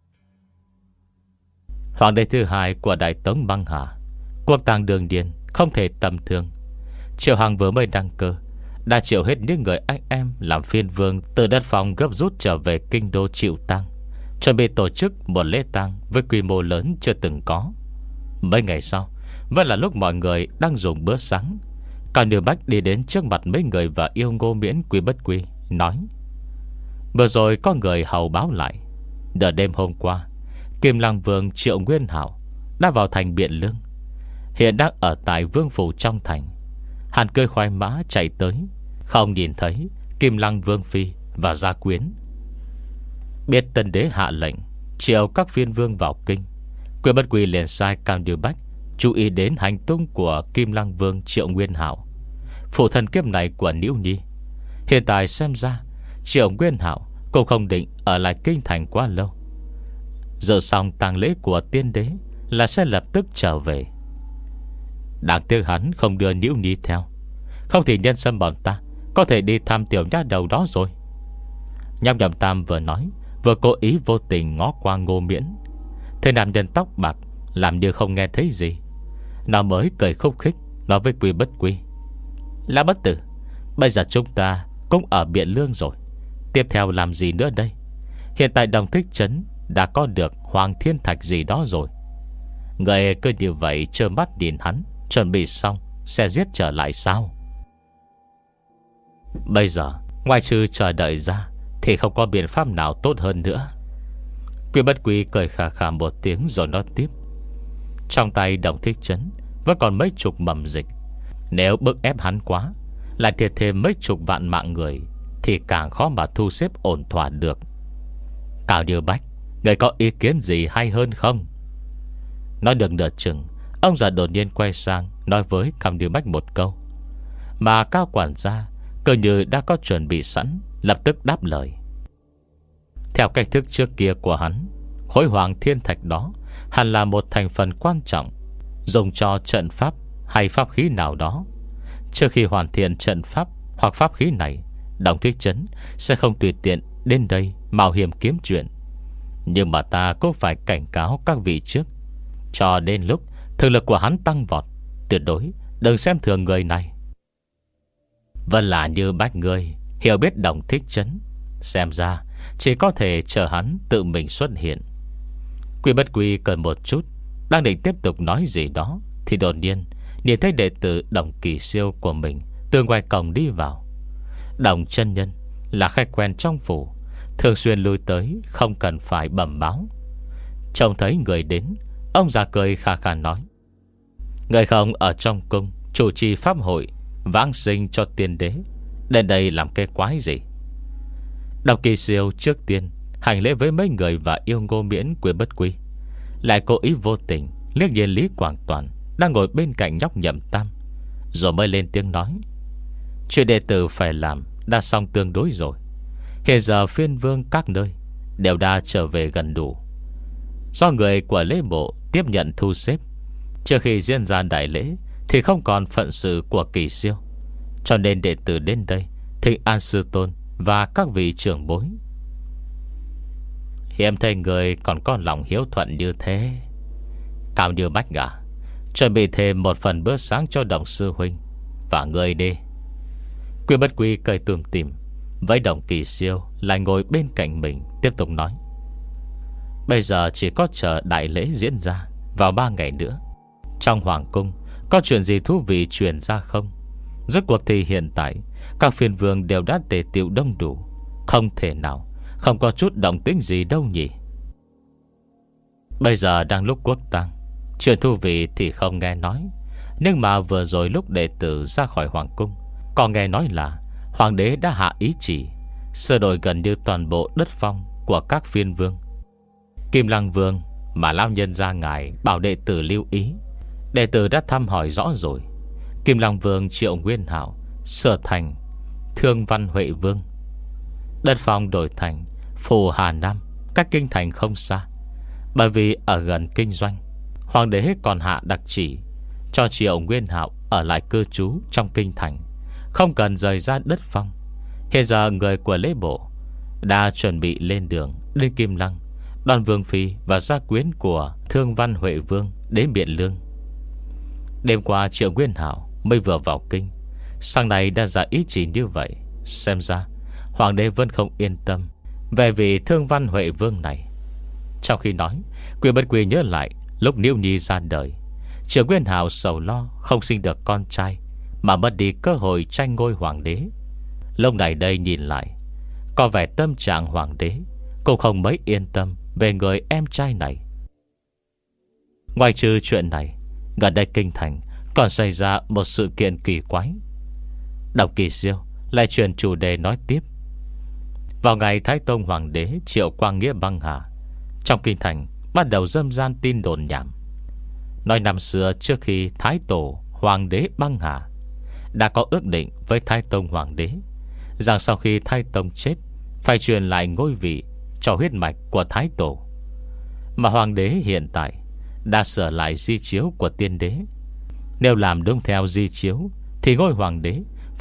Hoàng đế thứ hai của Đại Tống băng hà, quốc tang đường điền không thể tầm thường. Triệu Hằng vừa mới đăng cơ đã triệu hết những người anh em làm phiên vương từ đất phòng gấp rút trở về kinh đô chịu tang, chuẩn bị tổ chức một lễ tang với quy mô lớn chưa từng có. Mấy ngày sau, vẫn là lúc mọi người đang dùng bữa sáng, Cao Như Bách đi đến trước mặt mấy người và yêu Ngô Miễn, Quy Bất Quy, nói: vừa rồi có người hầu báo lại, nửa đêm hôm qua Kim Lăng Vương Triệu Nguyên Hảo đã vào thành Biện Lương, hiện đang ở tại vương phủ trong thành. Hàn Cơi khoái mã chạy tới, không nhìn thấy Kim Lăng Vương Phi và gia quyến. Biết tân đế hạ lệnh triệu các phiên vương vào kinh, Quy Bất Quy liền sai Cao Như Bách chú ý đến hành tung của Kim Lăng Vương Triệu Nguyên Hảo, phụ thần kiếp này của Nữ Nhi. Hiện tại xem ra Triệu Nguyên Hảo cũng không định ở lại kinh thành quá lâu. Giờ xong tang lễ của tiên đế là sẽ lập tức trở về. Đáng tiếc hắn không đưa Nữ Nhi theo, không thì nhân sâm bọn ta có thể đi thăm tiểu nha đầu đó rồi. Nhóc Nhậm Tam vừa nói, vừa cố ý vô tình ngó qua Ngô Miễn. Thế nam nhân tóc bạc làm như không nghe thấy gì. Nó mới cười khúc khích, nói với Quy Bất Quy: Lão bất tử, bây giờ chúng ta cũng ở Biện Lương rồi, tiếp theo làm gì nữa đây? Hiện tại Đồng Thích Trấn đã có được Hoàng Thiên Thạch gì đó rồi. Người cứ như vậy trơ mắt nhìn hắn chuẩn bị xong sẽ giết trở lại sao? Bây giờ ngoài trừ chờ đợi ra thì không có biện pháp nào tốt hơn nữa. Quy Bất Quy cười khà khà một tiếng rồi nói tiếp: Trong tay Đồng Thích Trấn vẫn còn mấy chục mầm dịch. Nếu bức ép hắn quá, lại thiệt thêm mấy chục vạn mạng người, thì càng khó mà thu xếp ổn thỏa được. Cao Như Bách, người có ý kiến gì hay hơn không? Nói được nửa chừng, ông già đột nhiên quay sang nói với Cao Như Bách một câu, mà Cao quản gia cơ như đã có chuẩn bị sẵn, lập tức đáp lời. Theo cách thức trước kia của hắn, khối Hoàng Thiên Thạch đó hẳn là một thành phần quan trọng, dùng cho trận pháp hay pháp khí nào đó. Trước khi hoàn thiện trận pháp hoặc pháp khí này, Đồng Thích Trấn sẽ không tùy tiện đến đây mạo hiểm kiếm chuyện. Nhưng mà ta cũng phải cảnh cáo các vị trước, cho đến lúc thực lực của hắn tăng vọt, tuyệt đối đừng xem thường người này. Vân là Như Bách ngươi hiểu biết Đồng Thích Trấn, xem ra chỉ có thể chờ hắn tự mình xuất hiện. Quy Bất Quy cười một chút, đang định tiếp tục nói gì đó, thì đột nhiên nhìn thấy đệ tử Đồng Kỳ Siêu của mình từ ngoài cổng đi vào. Đồng chân nhân là khách quen trong phủ, thường xuyên lui tới, không cần phải bẩm báo. Trông thấy người đến, ông già cười khà khà nói: Người không ở trong cung chủ trì pháp hội vãng sinh cho tiên đế, đến đây làm cái quái gì? Đồng Kỳ Siêu trước tiên hành lễ với mấy người và yêu Ngô Miễn, Quy Bất Quy, lại cố ý vô tình liếc nhìn Lý Quảng Toàn đang ngồi bên cạnh nhóc Nhậm Tam, rồi mới lên tiếng nói: Chuyện đệ tử phải làm đã xong tương đối rồi. Hiện giờ phiên vương các nơi đều đã trở về gần đủ, do người của lễ bộ tiếp nhận thu xếp. Trước khi diễn ra đại lễ thì không còn phận sự của Kỳ Siêu, cho nên đệ tử đến đây thỉnh an sư tôn và các vị trưởng bối. Hiếm thấy người còn có lòng hiếu thuận như thế. Cao Như Bách à, chuẩn bị thêm một phần bữa sáng cho Đồng sư huynh và người đi. Quy Bất Quy cười tùm tìm với Đồng Kỳ Siêu lại ngồi bên cạnh mình, tiếp tục nói: Bây giờ chỉ có chờ đại lễ diễn ra vào ba ngày nữa. Trong hoàng cung có chuyện gì thú vị truyền ra không? Rốt cuộc thì hiện tại các phiên vương đều đã tề tiệu đông đủ, không thể nào không có chút động tĩnh gì đâu nhỉ. Bây giờ đang lúc quốc tang, chuyện thú vị thì không nghe nói. Nhưng mà vừa rồi lúc đệ tử ra khỏi hoàng cung, còn nghe nói là hoàng đế đã hạ ý chỉ sửa đổi gần như toàn bộ đất phong của các phiên vương. Kim Lăng Vương mà lão nhân ra ngài bảo đệ tử lưu ý, đệ tử đã thăm hỏi rõ rồi. Kim Lăng Vương Triệu Nguyên Hạo sửa thành Thương Văn Huệ Vương. Đất phong đổi thành Phù Hà Nam, cách kinh thành không xa. Bởi vì ở gần kinh doanh, hoàng đế còn hạ đặc chỉ cho Triệu Nguyên Hạo ở lại cư trú trong kinh thành, không cần rời ra đất phong. Hiện giờ người của lễ bộ đã chuẩn bị lên đường đến Kim Lăng, đoàn Vương Phi và gia quyến của Thương Văn Huệ Vương đến Biện Lương. Đêm qua Triệu Nguyên Hạo mới vừa vào kinh, sáng nay đã ra ý chỉ như vậy. Xem ra hoàng đế vẫn không yên tâm về vị Thương Văn Huệ Vương này. Trong khi nói, Quy Bất Quy nhớ lại lúc Niêu Nhi ra đời, Triệu Nguyên Hạo sầu lo không sinh được con trai, mà mất đi cơ hội tranh ngôi hoàng đế. Lúc này đây nhìn lại, có vẻ tâm trạng hoàng đế cũng không mấy yên tâm về người em trai này. Ngoài trừ chuyện này, gần đây kinh thành còn xảy ra một sự kiện kỳ quái. Đồng Kỳ Siêu lại chuyển chủ đề nói tiếp: Vào ngày Thái Tông hoàng đế Triệu Quang Nghĩa băng hà, trong kinh thành bắt đầu râm ran tin đồn nhảm, nói năm xưa trước khi Thái Tổ hoàng đế băng hà đã có ước định với Thái Tông hoàng đế rằng sau khi Thái Tông chết phải truyền lại ngôi vị cho huyết mạch của Thái Tổ. Mà hoàng đế hiện tại đã sửa lại di chiếu của tiên đế. Nếu làm đúng theo di chiếu thì ngôi hoàng đế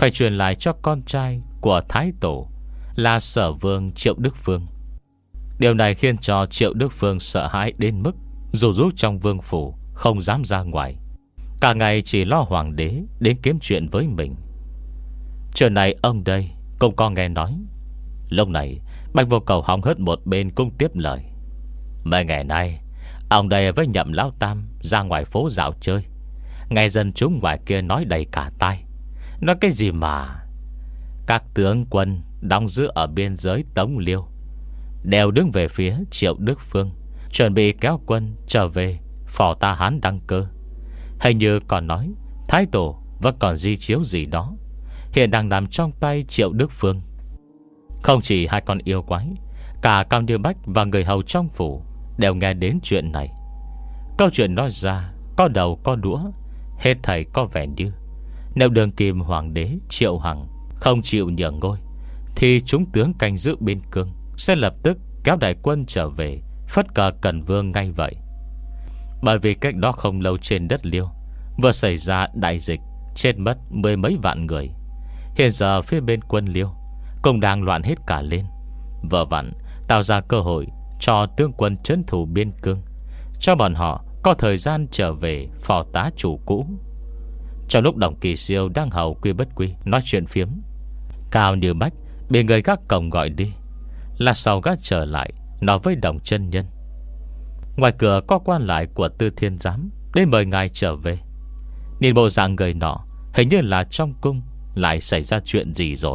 phải truyền lại cho con trai của Thái Tổ là Sở Vương Triệu Đức Phương. Điều này khiến cho Triệu Đức Phương sợ hãi đến mức dù rút trong vương phủ không dám ra ngoài, cả ngày chỉ lo hoàng đế đến kiếm chuyện với mình. Chuyện này ông đây cũng có nghe nói. Lúc này Bạch Vô Cầu hóng hớt một bên cung tiếp lời: mấy ngày nay ông đây với Nhậm Lão Tam ra ngoài phố dạo chơi, nghe dân chúng ngoài kia nói đầy cả tai. Nói cái gì mà các tướng quân đóng giữ ở biên giới Tống Liêu đều đứng về phía Triệu Đức Phương, chuẩn bị kéo quân trở về phò ta Hán đăng cơ. Hình như còn nói Thái Tổ vẫn còn di chiếu gì đó, hiện đang nằm trong tay Triệu Đức Phương. Không chỉ hai con yêu quái, cả Cao Như Bách và người hầu trong phủ đều nghe đến chuyện này. Câu chuyện nói ra có đầu có đũa, hết thảy có vẻ như nếu đường kim hoàng đế Triệu Hằng không chịu nhường ngôi, thì chúng tướng canh giữ biên cương sẽ lập tức kéo đại quân trở về phất cờ Cần Vương ngay vậy. Bởi vì cách đó không lâu trên đất Liêu vừa xảy ra đại dịch, chết mất mười mấy vạn người. Hiện giờ phía bên quân Liêu cũng đang loạn hết cả lên, vừa vặn tạo ra cơ hội cho tướng quân trấn thủ biên cương, cho bọn họ có thời gian trở về phò tá chủ cũ. Trong lúc Đồng Kỳ Siêu đang hầu Quy Bất Quy nói chuyện phiếm, Cao Như Bách bị người gác cổng gọi đi. Là sau gác trở lại nói với Đồng chân nhân: ngoài cửa có quan lại của Tư Thiên Giám đến mời ngài trở về. Nhìn bộ dạng người nọ, hình như là trong cung lại xảy ra chuyện gì rồi.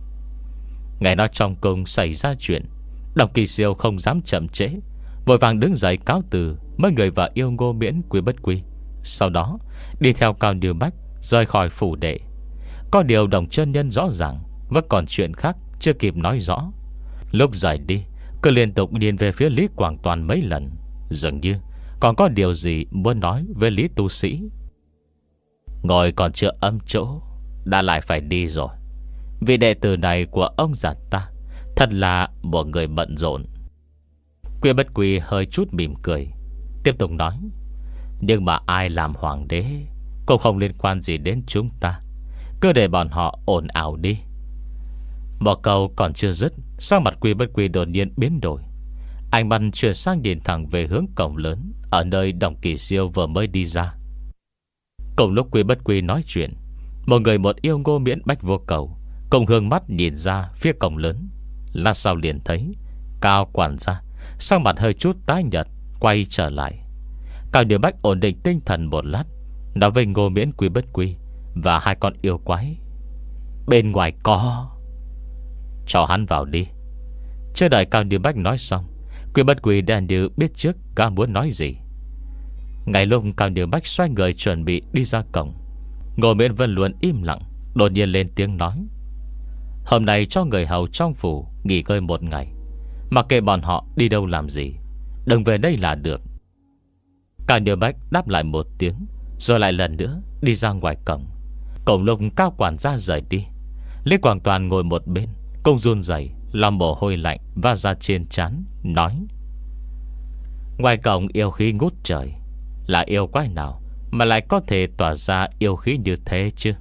Nghe nói trong cung xảy ra chuyện, Đồng Kỳ Siêu không dám chậm trễ, vội vàng đứng dậy cáo từ mấy người và yêu Ngô Miễn Quy Bất Quy. Sau đó đi theo Cao Như Bách rời khỏi phủ đệ. Có điều Đồng chân nhân rõ ràng vẫn còn chuyện khác chưa kịp nói rõ. Lúc rời đi, cứ liên tục điên về phía Lý Quảng Toàn mấy lần, dường như còn có điều gì muốn nói với Lý tu sĩ. Ngồi còn chưa âm chỗ đã lại phải đi rồi. Vị đệ tử này của ông già ta thật là một người bận rộn. Quy Bất Quy hơi chút mỉm cười, tiếp tục nói: nhưng mà ai làm hoàng đế cũng không liên quan gì đến chúng ta, cứ để bọn họ ồn ào đi. Một câu còn chưa dứt, sắc mặt Quy Bất Quy đột nhiên biến đổi. Ánh mắt chuyển sang nhìn thẳng về hướng cổng lớn ở nơi Đồng Kỳ Siêu vừa mới đi ra. Cùng lúc Quy Bất Quy nói chuyện, một người một yêu Ngô Miễn Bách Vô Cầu cùng hướng mắt nhìn ra phía cổng lớn. Lát sau liền thấy Cao quản gia sắc mặt hơi chút tái nhợt quay trở lại. Cao Như Bách ổn định tinh thần một lát, nói với Ngô Miễn Quy Bất Quy và hai con yêu quái: bên ngoài có, cho hắn vào đi. Chưa đợi Cao Như Bách nói xong, Quy Bất Quy đã như biết trước Cao muốn nói gì. Ngay lúc Cao Như Bách xoay người chuẩn bị đi ra cổng, Ngô Miễn vẫn luôn im lặng, đột nhiên lên tiếng nói: hôm nay cho người hầu trong phủ nghỉ ngơi một ngày, mặc kệ bọn họ đi đâu làm gì, đừng về đây là được. Cao Như Bách đáp lại một tiếng, rồi lại lần nữa đi ra ngoài cổng. Cổng lúc Cao quản gia rời đi, Lý Quảng Toàn ngồi một bên, cùng run rẩy, làm mồ hôi lạnh và ra trên trán, nói: ngoài cổng yêu khí ngút trời, là yêu quái nào mà lại có thể tỏa ra yêu khí như thế chứ?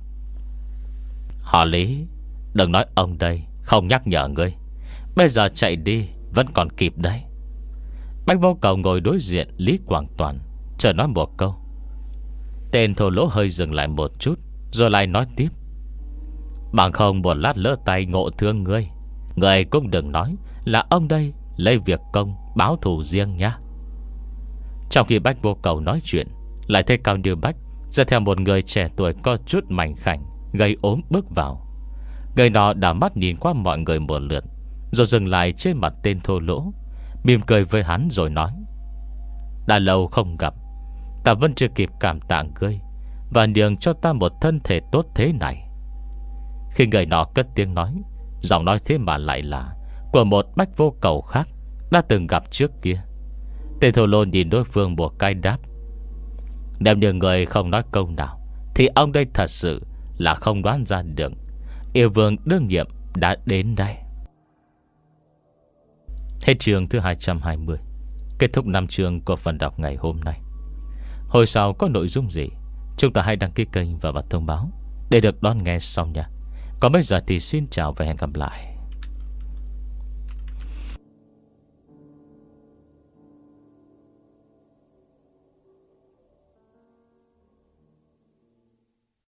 Họ Lý, đừng nói ông đây không nhắc nhở ngươi, bây giờ chạy đi vẫn còn kịp đấy. Bách Vô Cầu ngồi đối diện Lý Quảng Toàn, chờ nói một câu. Tên thô lỗ hơi dừng lại một chút, rồi lại nói tiếp: bằng không một lát lỡ tay ngộ thương ngươi, ngươi cũng đừng nói là ông đây lấy việc công báo thù riêng nhá. Trong khi Bách Vô Cầu nói chuyện, lại thấy Cao Như Bách dẫn theo một người trẻ tuổi có chút mảnh khảnh, gây ốm bước vào. Người nọ đảo mắt nhìn qua mọi người một lượt, rồi dừng lại trên mặt tên thô lỗ, mỉm cười với hắn rồi nói: đã lâu không gặp, ta vẫn chưa kịp cảm tạ ngươi và nhường cho ta một thân thể tốt thế này. Khi người nọ cất tiếng nói, giọng nói thế mà lại là của một Bách Vô Cầu khác đã từng gặp trước kia. Tên thô lỗ nhìn đối phương một cái đáp: nếu như người không nói câu nào, thì ông đây thật sự là không đoán ra được yêu vương đương nhiệm đã đến đây. Hết chương thứ hai trăm hai mươi. Kết thúc năm chương của phần đọc ngày hôm nay. Hồi sau có nội dung gì, chúng ta hãy đăng ký kênh và bật thông báo để được đón nghe sau nha. Còn bây giờ thì xin chào và hẹn gặp lại.